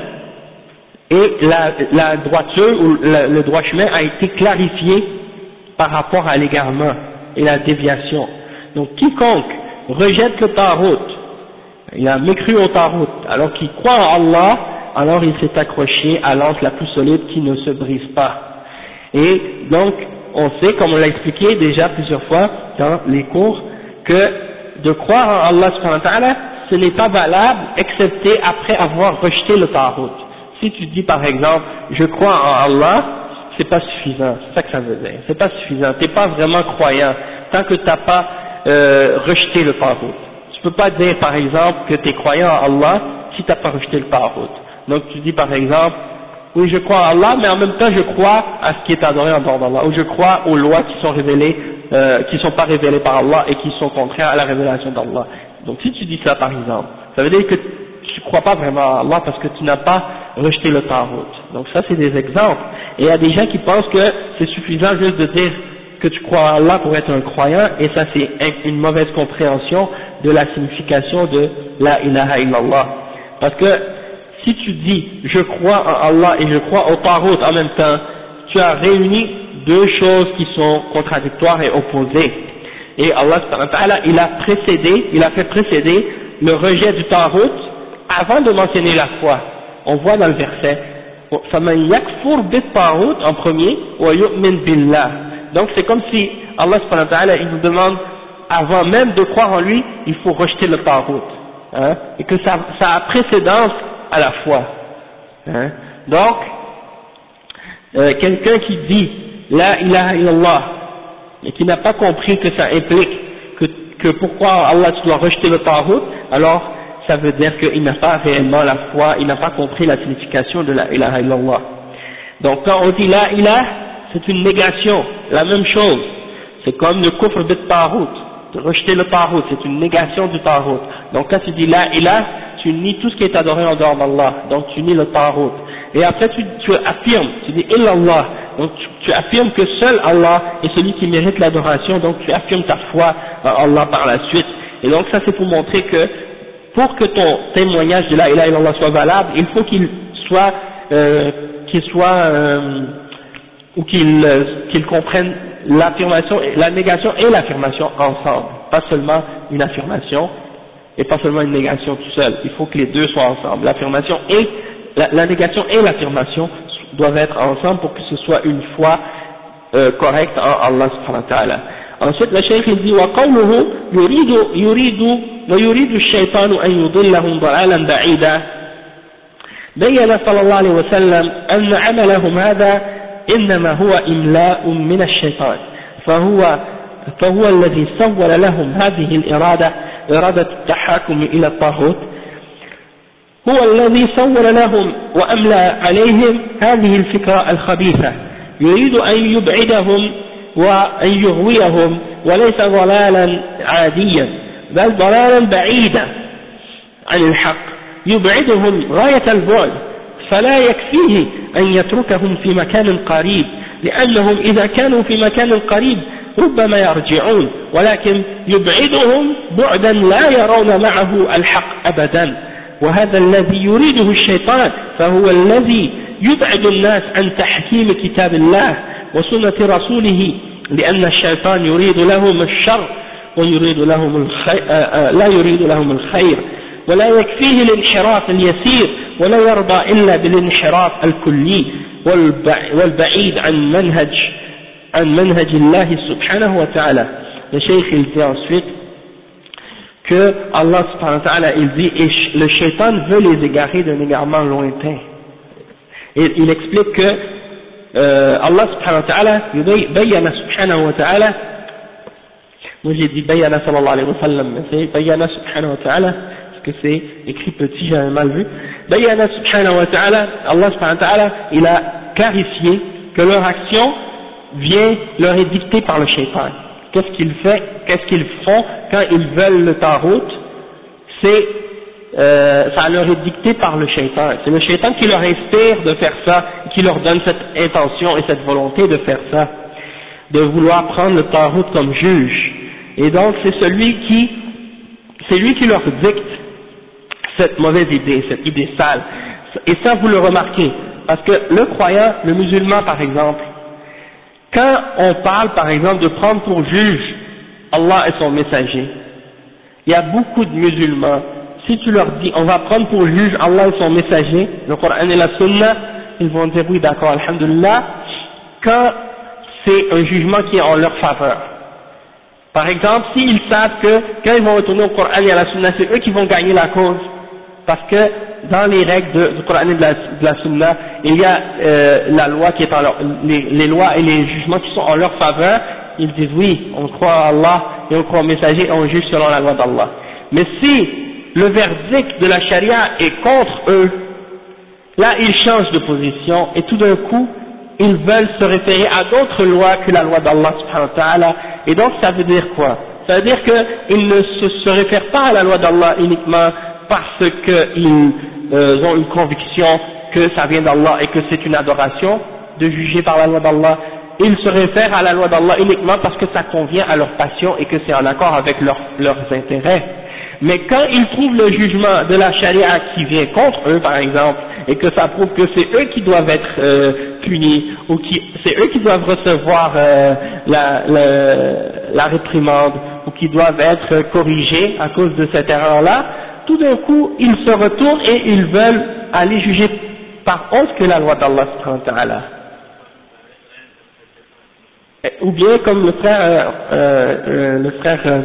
Speaker 1: et la droiture ou le droit chemin a été clarifié par rapport à l'égarement et la déviation. Donc quiconque rejette le Tarout, il a mécru au Tarout, alors qu'il croit en Allah, alors il s'est accroché à l'anse la plus solide qui ne se brise pas. Et donc on sait, comme on l'a expliqué déjà plusieurs fois dans les cours, que de croire en Allah subhanahu wa ta'ala, ce n'est pas valable excepté après avoir rejeté le Tarout. Si tu dis par exemple je crois en Allah, c'est pas suffisant, c'est ça que ça veut dire, c'est pas suffisant, t'es pas vraiment croyant tant que t'as pas rejeté le Tarout. Tu peux pas dire par exemple que t'es croyant en Allah si t'as pas rejeté le Tarout. Donc tu dis par exemple oui je crois en Allah mais en même temps je crois à ce qui est adoré en dehors d'Allah, ou je crois aux lois qui sont révélées, qui sont pas révélées par Allah et qui sont contraires à la révélation d'Allah. Donc si tu dis ça par exemple, ça veut dire que tu ne crois pas vraiment à Allah parce que tu n'as pas rejeté le Tarout. Donc ça c'est des exemples. Et il y a des gens qui pensent que c'est suffisant juste de dire que tu crois à Allah pour être un croyant, et ça c'est une mauvaise compréhension de la signification de la ilaha illallah. Parce que si tu dis je crois en Allah et je crois au Tarout en même temps, tu as réuni deux choses qui sont contradictoires et opposées. Et Allah subhanahu wa ta'ala, il a fait précéder le rejet du Tarout avant de mentionner la foi. On voit dans le verset فَمَنْ يَكْفُرْ بِالطَّاغُوتِ en premier وَيُؤْمِنْ بِاللَّهِ. Donc c'est comme si Allah subhanahu wa ta'ala il nous demande avant même de croire en lui, il faut rejeter le Tarout, et que ça a précédence à la foi. Donc quelqu'un qui dit la ilaha illallah et qui n'a pas compris que ça implique que pourquoi Allah tu dois rejeter le Tarout, alors ça veut dire qu'il n'a pas réellement la foi, il n'a pas compris la signification de la ilaha illallah. Donc quand on dit la ilaha, c'est une négation, la même chose, c'est comme le kufr bit Tarout, de rejeter le Tarout, c'est une négation du Tarout. Donc quand tu dis la ilaha, tu nies tout ce qui est adoré en dehors d'Allah, donc tu nies le Tarout. Et après tu affirmes, tu dis illallah, donc tu affirmes que seul Allah est celui qui mérite l'adoration, donc tu affirmes ta foi en Allah par la suite. Et donc ça c'est pour montrer que pour que ton témoignage de la ilaha illallah soit valable, il faut qu'il comprenne l'affirmation, la négation et l'affirmation ensemble, pas seulement une affirmation et pas seulement une négation tout seul. Il faut que les deux soient ensemble, l'affirmation et la négation et l'affirmation doivent être ensemble pour que ce soit une foi correcte en Allah subhanahu wa ta'ala. Ensuite, le cheikh il dit وقوله يريد الشيطان أن يضلهم ضلالا بعيدا بين صلى الله عليه وسلم أن عملهم هذا إنما هو إملاء من الشيطان فهو الذي سول لهم هذه الإرادة إرادة التحاكم إلى الطاغوت هو الذي سول لهم وأملى عليهم هذه الفكرة الخبيثة يريد أن يبعدهم وأن يغويهم وليس ضلالا عاديا بل ضلالا بعيدا عن الحق يبعدهم غاية البعد فلا يكفيه أن يتركهم في مكان قريب لأنهم إذا كانوا في مكان قريب ربما يرجعون ولكن يبعدهم بعدا لا يرون معه الحق أبدا وهذا الذي يريده الشيطان فهو الذي يبعد الناس عن تحكيم كتاب الله وسنة رسوله لأن الشيطان يريد لهم الشر ويريد لهم الخير لا يريد لهم الخير ولا يكفيه الانحراف اليسير ولا يرضى إلا بالانحراف الكلي والبعيد عن منهج الله subhanahu wa ta'ala. Le cheikh il dit ensuite que Allah subhanahu wa ta'ala il dit et le shaitan veut les égarer d'un égarement lointain. Et il explique que Allah subhanahu wa ta'ala bayyana subhanahu wa ta'ala, moi j'ai dit bayyana sallallahu alayhi wa sallam mais c'est bayyana subhanahu wa ta'ala parce que c'est écrit petit, j'avais mal vu. Bayyana subhanahu wa ta'ala, Allah subhanahu wa ta'ala il a clarifié que leur action leur est dictée par le shaitan. Qu'est-ce qu'ils font quand ils veulent le tarout? Ça leur est dicté par le shaitan. C'est le shaitan qui leur inspire de faire ça, qui leur donne cette intention et cette volonté de faire ça, de vouloir prendre le tarout comme juge. Et donc c'est lui qui leur dicte cette mauvaise idée, cette idée sale. Et ça vous le remarquez, parce que le croyant, le musulman par exemple, quand on parle par exemple de prendre pour juge Allah et son messager, il y a beaucoup de musulmans, si tu leur dis on va prendre pour juge Allah et son messager, le Coran et la Sunna, ils vont dire oui d'accord, alhamdulillah, quand c'est un jugement qui est en leur faveur. Par exemple, s'ils savent que quand ils vont retourner au Coran et à la Sunna, c'est eux qui vont gagner la cause, parce que dans les règles du Coran et de la Sunna, il y a la loi qui est en leur, les lois et les jugements qui sont en leur faveur. Ils disent oui, on croit à Allah et on croit au messager et on juge selon la loi d'Allah. Mais si le verdict de la charia est contre eux, là ils changent de position et tout d'un coup ils veulent se référer à d'autres lois que la loi d'Allah subhanahu wa ta'ala. Et donc ça veut dire quoi? Ça veut dire qu'ils ne se réfèrent pas à la loi d'Allah uniquement parce qu'ils ont une conviction que ça vient d'Allah et que c'est une adoration de juger par la loi d'Allah. Ils se réfèrent à la loi d'Allah uniquement parce que ça convient à leur passion et que c'est en accord avec leurs intérêts. Mais quand ils trouvent le jugement de la charia qui vient contre eux par exemple, et que ça prouve que c'est eux qui doivent être punis, ou c'est eux qui doivent recevoir la réprimande, ou qui doivent être corrigés à cause de cette erreur-là, tout d'un coup, ils se retournent et ils veulent aller juger par autre que la loi d'Allah subhanahu wa ta'ala. Ou bien comme le frère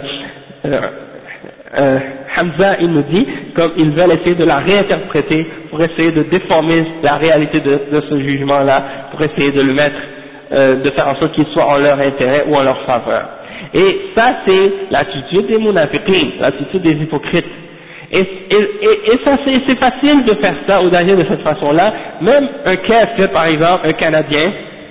Speaker 1: Hamza il nous dit, comme ils veulent essayer de la réinterpréter pour essayer de déformer la réalité de ce jugement-là, pour essayer de le mettre, de faire en sorte qu'il soit en leur intérêt ou en leur faveur. Et ça c'est l'attitude des munafiqin, l'attitude des hypocrites. Et ça c'est facile de faire ça ou d'agir de cette façon-là. Même un kafir par exemple, un Canadien,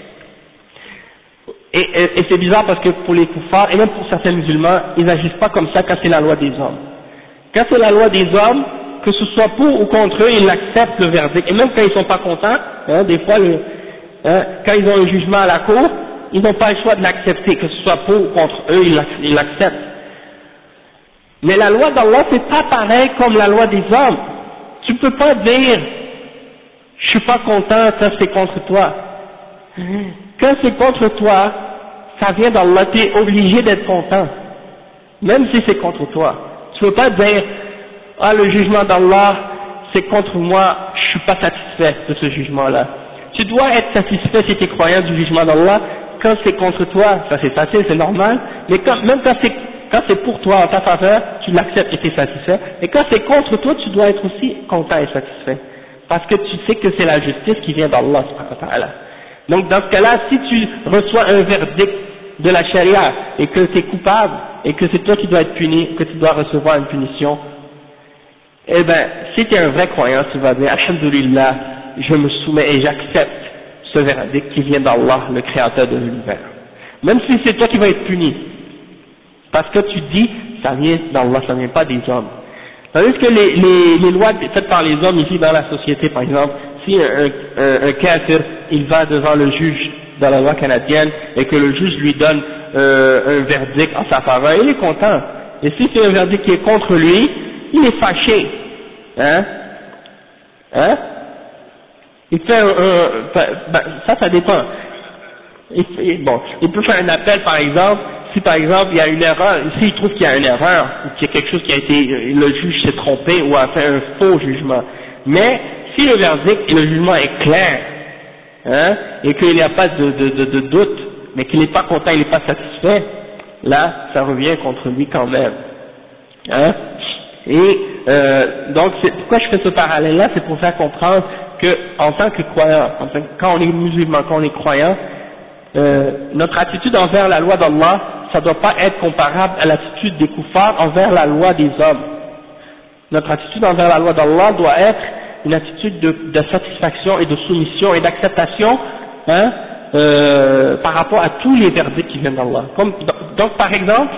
Speaker 1: et c'est bizarre parce que pour les kuffars et même pour certains musulmans, ils n'agissent pas comme ça quand c'est la loi des hommes. Quand c'est la loi des hommes, que ce soit pour ou contre eux, ils acceptent le verdict. Et même quand ils sont pas contents, des fois, quand ils ont un jugement à la cour, ils n'ont pas le choix de l'accepter, que ce soit pour ou contre eux, ils l'acceptent. Mais la loi d'Allah, c'est pas pareil comme la loi des hommes. Tu peux pas dire, je suis pas content, ça c'est contre toi. Quand c'est contre toi, ça vient d'Allah, tu es obligé d'être content, même si c'est contre toi. Tu ne peux pas dire, ah le jugement d'Allah, c'est contre moi, je suis pas satisfait de ce jugement-là. Tu dois être satisfait si tu es croyant du jugement d'Allah. Quand c'est contre toi, ça c'est facile, c'est normal, mais même quand c'est pour toi en ta faveur, tu l'acceptes et tu es satisfait. Et quand c'est contre toi, tu dois être aussi content et satisfait, parce que tu sais que c'est la justice qui vient d'Allah subhanahu wa ta'ala. Donc dans ce cas-là, si tu reçois un verdict de la charia et que tu es coupable et que c'est toi qui dois être puni, que tu dois recevoir une punition, eh ben si tu es un vrai croyant, tu vas dire alhamdulillah, je me soumets et j'accepte ce verdict qui vient d'Allah, le créateur de l'univers. Même si c'est toi qui vas être puni. Parce que tu dis, ça vient d'Allah, ça vient pas des hommes. Tandis que les lois faites par les hommes ici dans la société, par exemple, si un kafir, il va devant le juge dans la loi canadienne et que le juge lui donne un verdict en sa faveur, il est content. Et si c'est un verdict qui est contre lui, il est fâché. Il fait ça dépend. Il peut faire un appel par exemple, si par exemple il y a une erreur, s'il trouve qu'il y a une erreur, ou qu'il y a quelque chose qui a été, le juge s'est trompé ou a fait un faux jugement. Mais si le verdict et le jugement est clair, et qu'il n'y a pas de doute, mais qu'il n'est pas content, il n'est pas satisfait, là, ça revient contre lui quand même. Et donc, pourquoi je fais ce parallèle-là, c'est pour faire comprendre que, en tant que croyant, quand on est musulman, quand on est croyant, notre attitude envers la loi d'Allah, ça ne doit pas être comparable à l'attitude des kuffars envers la loi des hommes. Notre attitude envers la loi d'Allah doit être une attitude de satisfaction et de soumission et d'acceptation par rapport à tous les verdicts qui viennent d'Allah. Donc par exemple,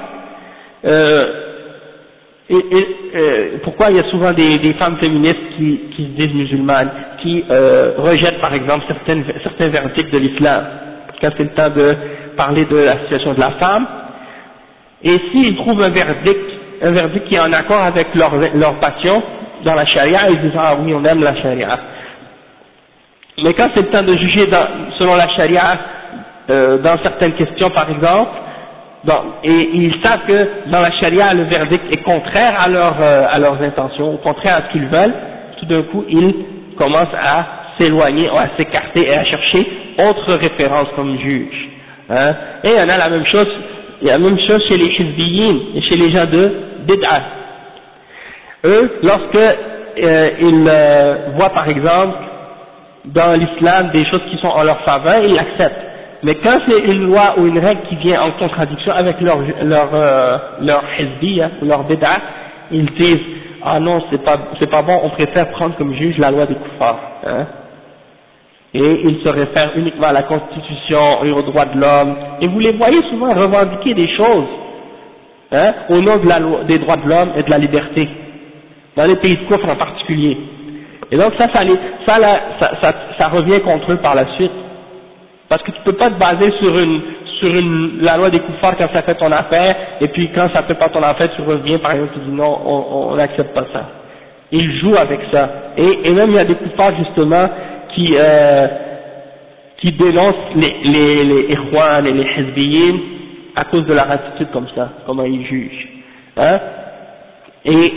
Speaker 1: pourquoi il y a souvent des femmes féministes qui se disent musulmanes, qui rejettent par exemple certains verdicts de l'islam, quand c'est le temps de parler de la situation de la femme, et s'ils trouvent un verdict qui est en accord avec leur passion dans la charia, ils disent ah oui on aime la charia. Mais quand c'est le temps de juger selon la charia dans certaines questions par exemple, et ils savent que dans la charia le verdict est contraire à leurs intentions, au contraire à ce qu'ils veulent, tout d'un coup ils commencent à s'éloigner, à s'écarter et à chercher autre référence comme juge. Et il y en a la même chose chez les hizbiyin et chez les gens de bid'ah. Eux, lorsque ils voient par exemple dans l'islam des choses qui sont en leur faveur, ils l'acceptent. Mais quand c'est une loi ou une règle qui vient en contradiction avec leur hizbi ou leur bid'ah, ils disent ah non c'est pas bon, on préfère prendre comme juge la loi des kuffars. Et ils se réfèrent uniquement à la Constitution et aux droits de l'homme. Et vous les voyez souvent revendiquer des choses au nom de la loi, des droits de l'homme et de la liberté, dans les pays de kufr en particulier. Et donc ça revient contre eux par la suite. Parce que tu peux pas te baser sur la loi des kuffars quand ça fait ton affaire, et puis quand ça fait pas ton affaire, tu reviens par exemple, tu dis non, on n'accepte pas ça. Ils jouent avec ça. Et même il y a des kuffars justement qui dénoncent les ikhwan et les hizbiyin à cause de leur attitude comme ça, comment ils jugent. Et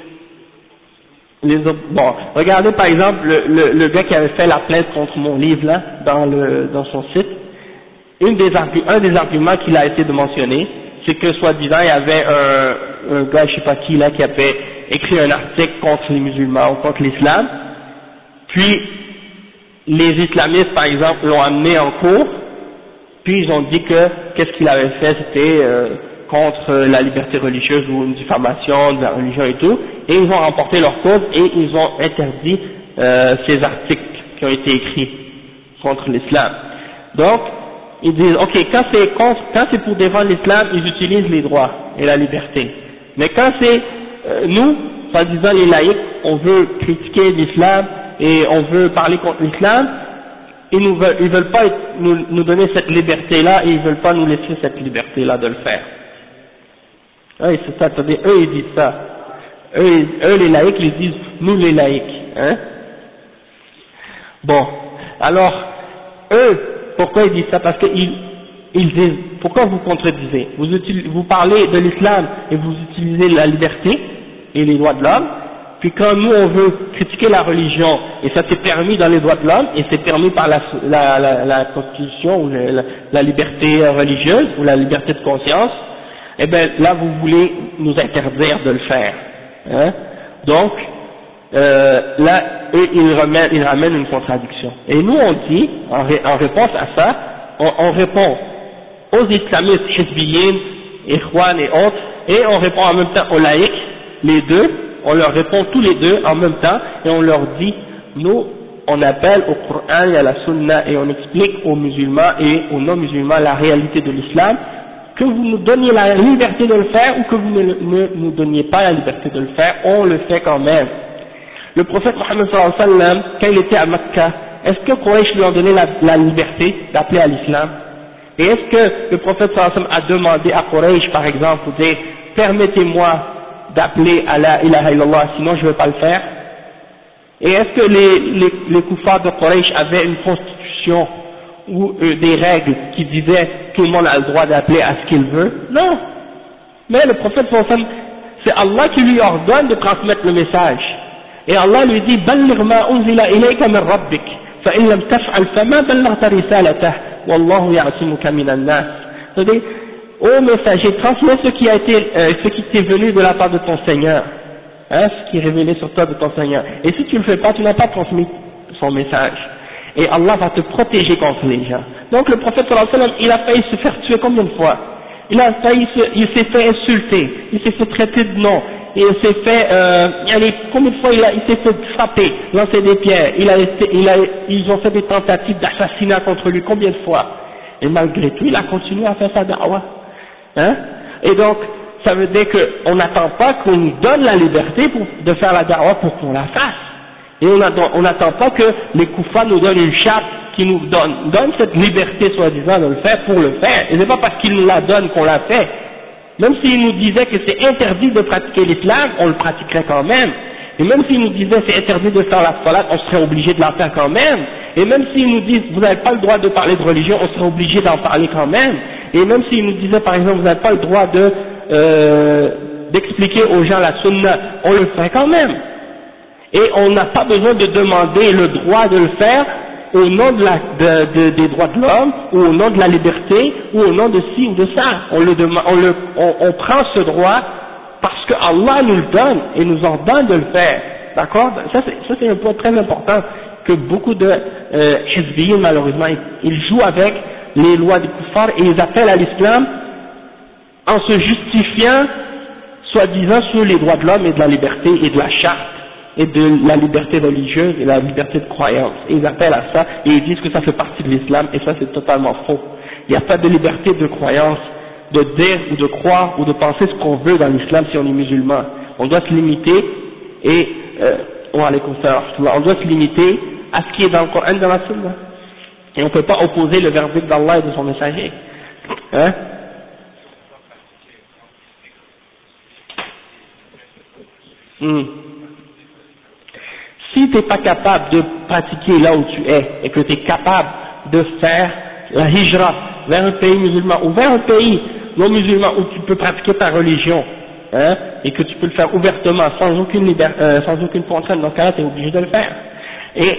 Speaker 1: bon, regardez par exemple le gars qui avait fait la plainte contre mon livre là, dans son site, un des arguments qu'il a essayé de mentionner, c'est que soi-disant il y avait un gars, je sais pas qui là, qui avait écrit un article contre les musulmans ou contre l'islam, puis les islamistes par exemple l'ont amené en cours, puis ils ont dit que qu'est-ce qu'il avait fait, c'était contre la liberté religieuse ou une diffamation de la religion et tout, et ils ont remporté leur cause et ils ont interdit ces articles qui ont été écrits contre l'islam. Donc ils disent ok, quand c'est pour défendre l'islam, ils utilisent les droits et la liberté, mais quand c'est nous, soi-disant les laïcs, on veut critiquer l'islam et on veut parler contre l'islam, ils veulent pas nous donner cette liberté-là, et ils veulent pas nous laisser cette liberté-là de le faire. Oui, c'est ça, attendez, eux ils disent ça. Eux les laïcs, ils disent nous les laïcs. Bon, alors, eux, pourquoi ils disent ça? Parce qu'ils disent, pourquoi vous contredisez? Vous parlez de l'islam et vous utilisez la liberté et les droits de l'homme, puis quand nous on veut critiquer la religion, et ça c'est permis dans les droits de l'homme, et c'est permis par la Constitution, ou la liberté religieuse, ou la liberté de conscience, eh bien là vous voulez nous interdire de le faire. Donc, là, eux ils ramènent une contradiction. Et nous on dit, en réponse à ça, on répond aux islamistes, hizbiyin, ikhwan et autres, et on répond en même temps aux laïcs, les deux, on leur répond tous les deux en même temps, et on leur dit, nous, on appelle au Coran et à la Sunna et on explique aux musulmans et aux non-musulmans la réalité de l'islam, que vous nous donniez la liberté de le faire ou que vous ne nous donniez pas la liberté de le faire, on le fait quand même. Le prophète Mohammed sallallahu alayhi wa sallam, quand il était à Mecca, est-ce que Quraysh lui a donné la liberté d'appeler à l'islam? Et est-ce que le prophète sallallahu alayhi wa sallam a demandé à Quraysh, par exemple, pour dire permettez-moi d'appeler à la ilaha illallah, sinon je ne vais pas le faire? Et est-ce que les kuffars de Quraysh avaient une constitution ou des règles qui disaient tout le monde a le droit d'appeler à ce qu'il veut? Non. Mais le prophète sallallahu alayhi wa sallam, c'est Allah qui lui ordonne de transmettre le message. Et Allah lui dit بلغ ما أنزل إليك من ربك فإن لم تفعل فما بلغت رسالته والله يعصمك من الناس. C'est-à-dire, ô messager, transmets ce qui t'est venu de la part de ton Seigneur, hein, ce qui est révélé sur toi de ton Seigneur. Et si tu ne le fais pas, tu n'as pas transmis son message. Et Allah va te protéger contre les gens. Donc le prophète sallallahu alayhi wa sallam, il a failli se faire tuer combien de fois? Il s'est fait insulter, il s'est fait traiter de nom. Il s'est fait, combien de fois il s'est fait frapper, lancer des pierres, ils ont fait des tentatives d'assassinat contre lui, combien de fois? Et malgré tout, il a continué à faire sa da'wah. Hein? Et donc, ça veut dire qu'on n'attend pas qu'on nous donne la liberté de faire la da'wah pour qu'on la fasse. Et on n'attend pas que les kuffars nous donnent une charte qui nous donne cette liberté soi-disant de le faire pour le faire. Et c'est pas parce qu'ils nous la donnent qu'on la fait. Même s'ils nous disaient que c'est interdit de pratiquer l'islam, on le pratiquerait quand même. Et même s'ils nous disaient que c'est interdit de faire la salat, on serait obligé de la faire quand même. Et même s'ils nous disent vous n'avez pas le droit de parler de religion, on serait obligé d'en parler quand même. Et même s'ils nous disaient par exemple vous n'avez pas le droit d'expliquer aux gens la sunna, on le fait quand même. Et on n'a pas besoin de demander le droit de le faire au nom des droits de l'homme, ou au nom de la liberté, ou au nom de ci ou de ça. On prend ce droit parce que Allah nous le donne et nous ordonne de le faire. D'accord? Ça c'est un point très important que beaucoup de hizbiyin malheureusement, ils jouent avec les lois des kuffars et ils appellent à l'islam en se justifiant, soi-disant, sur les droits de l'homme et de la liberté et de la charte et de la liberté religieuse et la liberté de croyance. Et ils appellent à ça et ils disent que ça fait partie de l'islam et ça c'est totalement faux. Il n'y a pas de liberté de croyance, de dire ou de croire ou de penser ce qu'on veut dans l'islam si on est musulman. On doit se limiter et on doit se limiter à ce qui est dans le Coran et dans la Sunna. Et on ne peut pas opposer le verdict d'Allah et de son messager. Hein? Si tu n'es pas capable de pratiquer là où tu es et que tu es capable de faire la hijra vers un pays musulman ou vers un pays non musulman où tu peux pratiquer ta religion, hein, et que tu peux le faire ouvertement sans aucune contrainte, dans ce cas-là tu es obligé de le faire. Et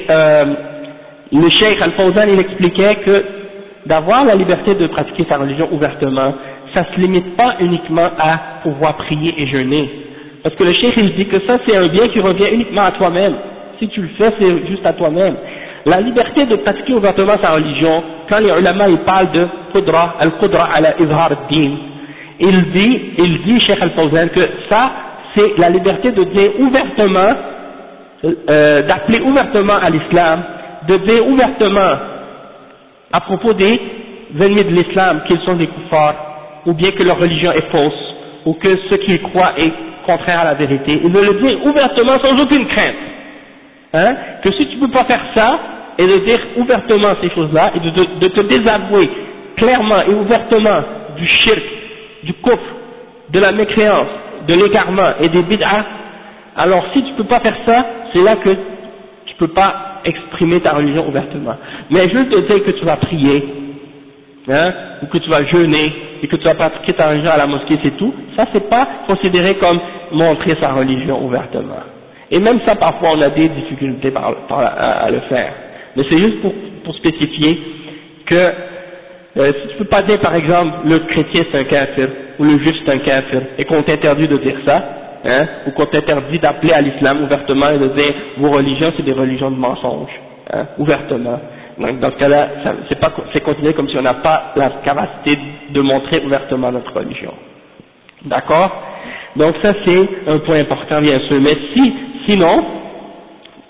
Speaker 1: le Cheikh Al-Fawzan il expliquait que d'avoir la liberté de pratiquer sa religion ouvertement, ça ne se limite pas uniquement à pouvoir prier et jeûner. Parce que le Cheikh il dit que ça c'est un bien qui revient uniquement à toi-même. Si tu le fais, c'est juste à toi-même. La liberté de pratiquer ouvertement sa religion, quand les ulama ils parlent de qudra, al-qudra ala izhar ad-din, il dit, Cheikh Al-Fawzan, que ça, c'est la liberté de dire ouvertement, d'appeler ouvertement à l'islam, de dire ouvertement à propos des ennemis de l'islam qu'ils sont des kuffars, ou bien que leur religion est fausse, ou que ce qu'ils croient est contraire à la vérité. Il veut le dire ouvertement sans aucune crainte. Hein, que si tu ne peux pas faire ça, et de dire ouvertement ces choses-là, et de te désavouer clairement et ouvertement du shirk, du kufr, de la mécréance, de l'égarement et des bid'ah, alors si tu ne peux pas faire ça, c'est là que tu ne peux pas exprimer ta religion ouvertement. Mais juste te dire que tu vas prier, hein, ou que tu vas jeûner, et que tu vas pratiquer ta religion à la mosquée, c'est tout, ça c'est pas considéré comme montrer sa religion ouvertement. Et même ça, parfois, on a des difficultés à le faire. Mais c'est juste pour spécifier que si tu peux pas dire, par exemple, le chrétien c'est un kafir, ou le juif c'est un kafir, et qu'on t'interdit de dire ça, hein, ou qu'on t'interdit d'appeler à l'islam ouvertement et de dire vos religions c'est des religions de mensonges, hein, ouvertement. Donc dans ce cas-là, c'est considéré comme si on n'a pas la capacité de montrer ouvertement notre religion. D'accord? Donc ça c'est un point important bien sûr. Mais sinon,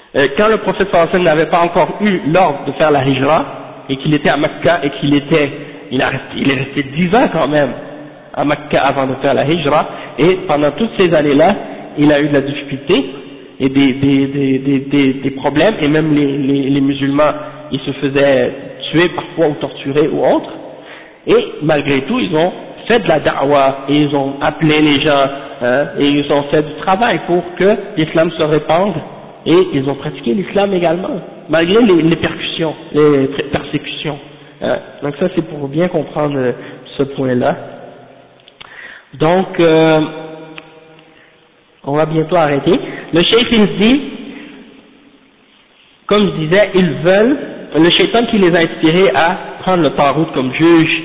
Speaker 1: quand le prophète sallallahu alayhi wa sallam n'avait pas encore eu l'ordre de faire la hijra, et qu'il était à Mecca, et il est resté 10 ans quand même à Mecca avant de faire la hijra, et pendant toutes ces années-là, il a eu de la difficulté, et des problèmes, et même les musulmans, ils se faisaient tuer parfois ou torturer ou autre, et malgré tout, ils ont fait de la da'wah, et ils ont appelé les gens, et ils ont fait du travail pour que l'islam se répande, et ils ont pratiqué l'islam également, malgré les persécutions. Donc ça c'est pour bien comprendre ce point-là. Donc, on va bientôt arrêter. Le cheikh il dit, comme je disais, ils veulent, le shaitan qui les a inspirés à prendre le tarout comme juge,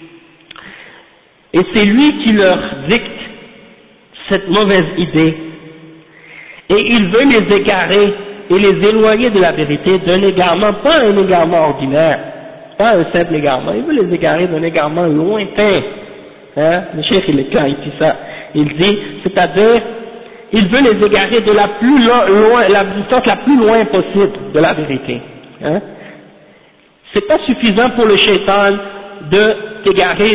Speaker 1: et c'est lui qui leur dicte cette mauvaise idée, et il veut les égarer et les éloigner de la vérité d'un égarement, pas un égarement ordinaire, pas un simple égarement, il veut les égarer d'un égarement lointain. Le cheikh il est clair, il dit ça, il dit, c'est-à-dire, il veut les égarer de la plus loin, la distance la plus loin possible de la vérité. C'est pas suffisant pour le shaitan de t'égarer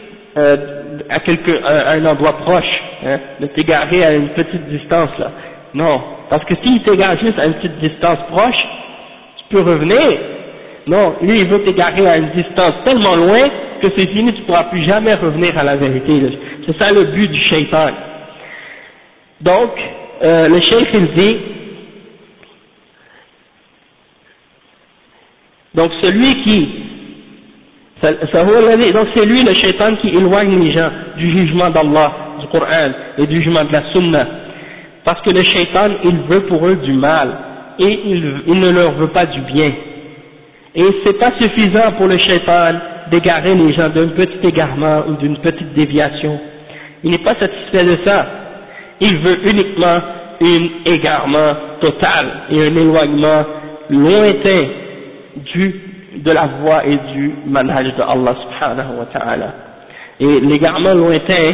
Speaker 1: à un endroit proche, de t'égarer à une petite distance là. Non, parce que s'il t'égare juste à une petite distance proche, tu peux revenir. Non, lui il veut t'égarer à une distance tellement loin que c'est fini, tu ne pourras plus jamais revenir à la vérité. C'est ça le but du shaitan. Donc, le cheikh il dit, donc celui qui, donc c'est lui le shaitan qui éloigne les gens du jugement d'Allah, du Coran et du jugement de la Sunna, parce que le shaitan il veut pour eux du mal et il ne leur veut pas du bien. Et c'est pas suffisant pour le shaitan d'égarer les gens d'un petit égarement ou d'une petite déviation. Il n'est pas satisfait de ça. Il veut uniquement un égarement total et un éloignement lointain de la voie et du manhaj de Allah subhanahu wa ta'ala. Et l'égarement lointain,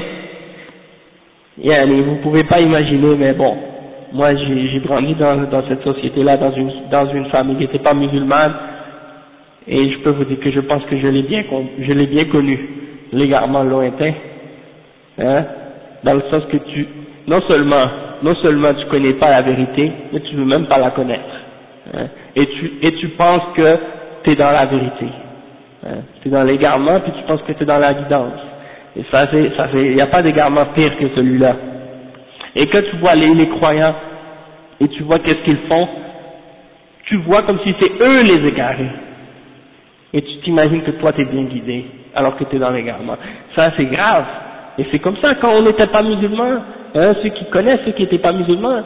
Speaker 1: vous pouvez pas imaginer, mais bon, moi j'ai grandi dans cette société-là, dans une famille qui n'était pas musulmane, et je peux vous dire que je pense que je l'ai bien connu, l'égarement lointain, dans le sens que non seulement tu connais pas la vérité, mais tu veux même pas la connaître, et tu penses que tu es dans la vérité, tu es dans l'égarement puis tu penses que tu es dans la guidance, et il n'y a pas d'égarement pire que celui-là. Et quand tu vois les croyants et tu vois qu'est-ce qu'ils font, tu vois comme si c'est eux les égarés, et tu t'imagines que toi tu es bien guidé alors que tu es dans l'égarement. Ça c'est grave, et c'est comme ça quand on n'était pas musulman. Ceux qui connaissent, ceux qui n'étaient pas musulmans,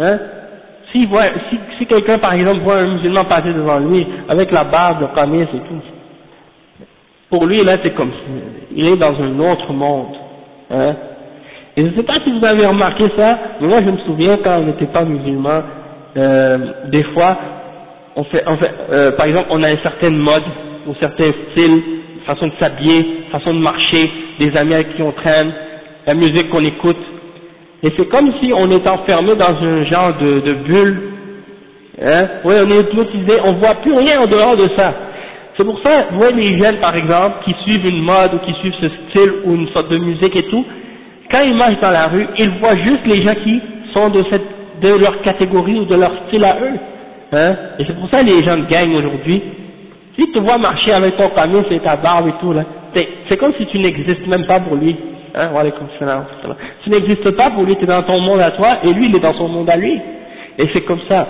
Speaker 1: si quelqu'un par exemple voit un musulman passer devant lui avec la barbe, le qamis et tout, pour lui là c'est comme il est dans un autre monde, et je ne sais pas si vous avez remarqué ça, mais moi je me souviens quand on n'était pas musulman, des fois par exemple on a une certaine mode ou certains styles, façon de s'habiller, façon de marcher, des amis avec qui on traîne, la musique qu'on écoute. Et c'est comme si on est enfermé dans un genre de bulle, oui, on est hypnotisé, on voit plus rien en dehors de ça. C'est pour ça, vous voyez les jeunes par exemple, qui suivent une mode ou qui suivent ce style ou une sorte de musique et tout, quand ils marchent dans la rue, ils voient juste les gens qui sont de leur catégorie ou de leur style à eux, et c'est pour ça que les gens gagnent aujourd'hui. Si tu te vois marcher avec ton camion, c'est ta barbe et tout là, c'est comme si tu n'existes même pas pour lui. Tu n'existes pas pour lui, tu es dans ton monde à toi, et lui il est dans son monde à lui, et c'est comme ça.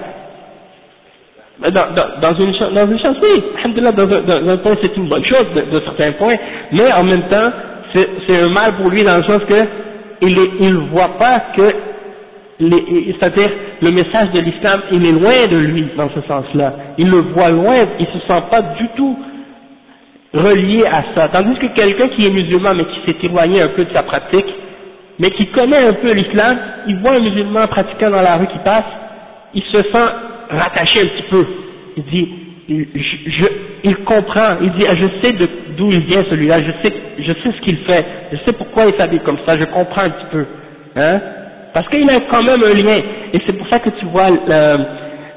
Speaker 1: Dans une chance, oui, alhamdoulilah, dans un point c'est une bonne chose de certains points, mais en même temps c'est un mal pour lui dans le sens que il voit pas que c'est-à-dire le message de l'islam il est loin de lui dans ce sens-là, il le voit loin, il se sent pas du tout relié à ça, tandis que quelqu'un qui est musulman mais qui s'est éloigné un peu de sa pratique, mais qui connaît un peu l'islam, il voit un musulman pratiquant dans la rue qui passe, il se sent rattaché un petit peu, il dit, il comprend, il dit, je sais d'où il vient celui-là, je sais ce qu'il fait, je sais pourquoi il s'habille comme ça, je comprends un petit peu, parce qu'il a quand même un lien, et c'est pour ça que tu vois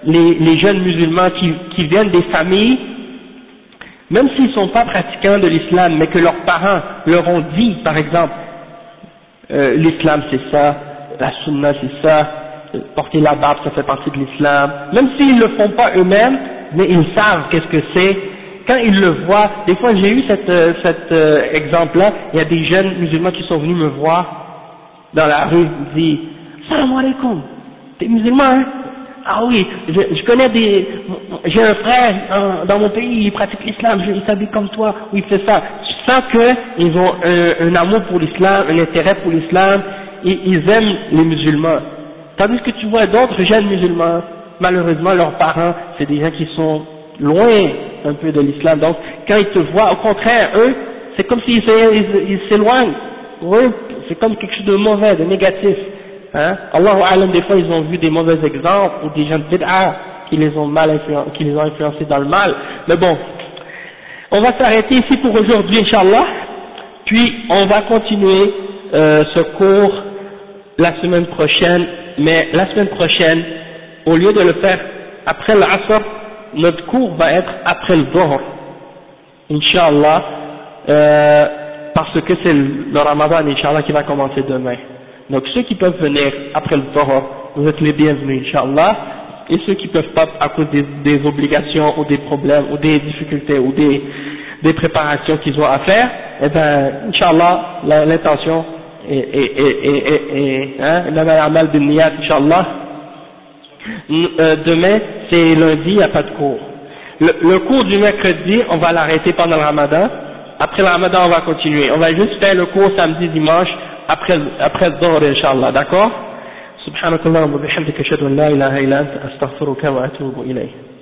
Speaker 1: les jeunes musulmans qui viennent des familles, même s'ils ne sont pas pratiquants de l'islam, mais que leurs parents leur ont dit, par exemple, l'islam c'est ça, la sunna c'est ça, porter la barbe ça fait partie de l'islam, même s'ils ne le font pas eux-mêmes, mais ils savent qu'est-ce que c'est. Quand ils le voient, des fois j'ai eu cet exemple-là, il y a des jeunes musulmans qui sont venus me voir dans la rue, ils disent « Salam alaikum, t'es musulman hein ?» Ah oui, je connais j'ai un frère dans mon pays, il pratique l'islam, il s'habille comme toi, ou il fait ça. Tu sens qu'ils ont un amour pour l'islam, un intérêt pour l'islam, ils aiment les musulmans. Tandis que tu vois d'autres jeunes musulmans, malheureusement leurs parents, c'est des gens qui sont loin un peu de l'islam. Donc quand ils te voient, au contraire, eux, c'est comme s'ils s'éloignent. Pour eux, c'est comme quelque chose de mauvais, de négatif. Hein? Allahu A'lam, des fois ils ont vu des mauvais exemples ou des gens de bid'a qui les ont influencés dans le mal. Mais bon, on va s'arrêter ici pour aujourd'hui, Inch'Allah. Puis on va continuer ce cours la semaine prochaine. Mais la semaine prochaine, au lieu de le faire après l'Asr, notre cours va être après le Dhuhr, Inch'Allah, parce que c'est le Ramadan, Inch'Allah, qui va commencer demain. Donc ceux qui peuvent venir après le Dhuhr, vous êtes les bienvenus, Inch'Allah, et ceux qui peuvent pas à cause des obligations ou des problèmes ou des difficultés ou des préparations qu'ils ont à faire, eh ben, Inch'Allah, l'intention et l'amal bin niyat, Inch'Allah. Demain, c'est lundi, il n'y a pas de cours. Le cours du mercredi, on va l'arrêter pendant le Ramadan. Après le Ramadan, on va continuer. On va juste faire le cours samedi, dimanche, après le Dhuhr, Inch'Allah, d'accord? Subhanakallah wa bihamdika ashhadu an la ilaha illa anta astaghfiruka wa atubu ilayk.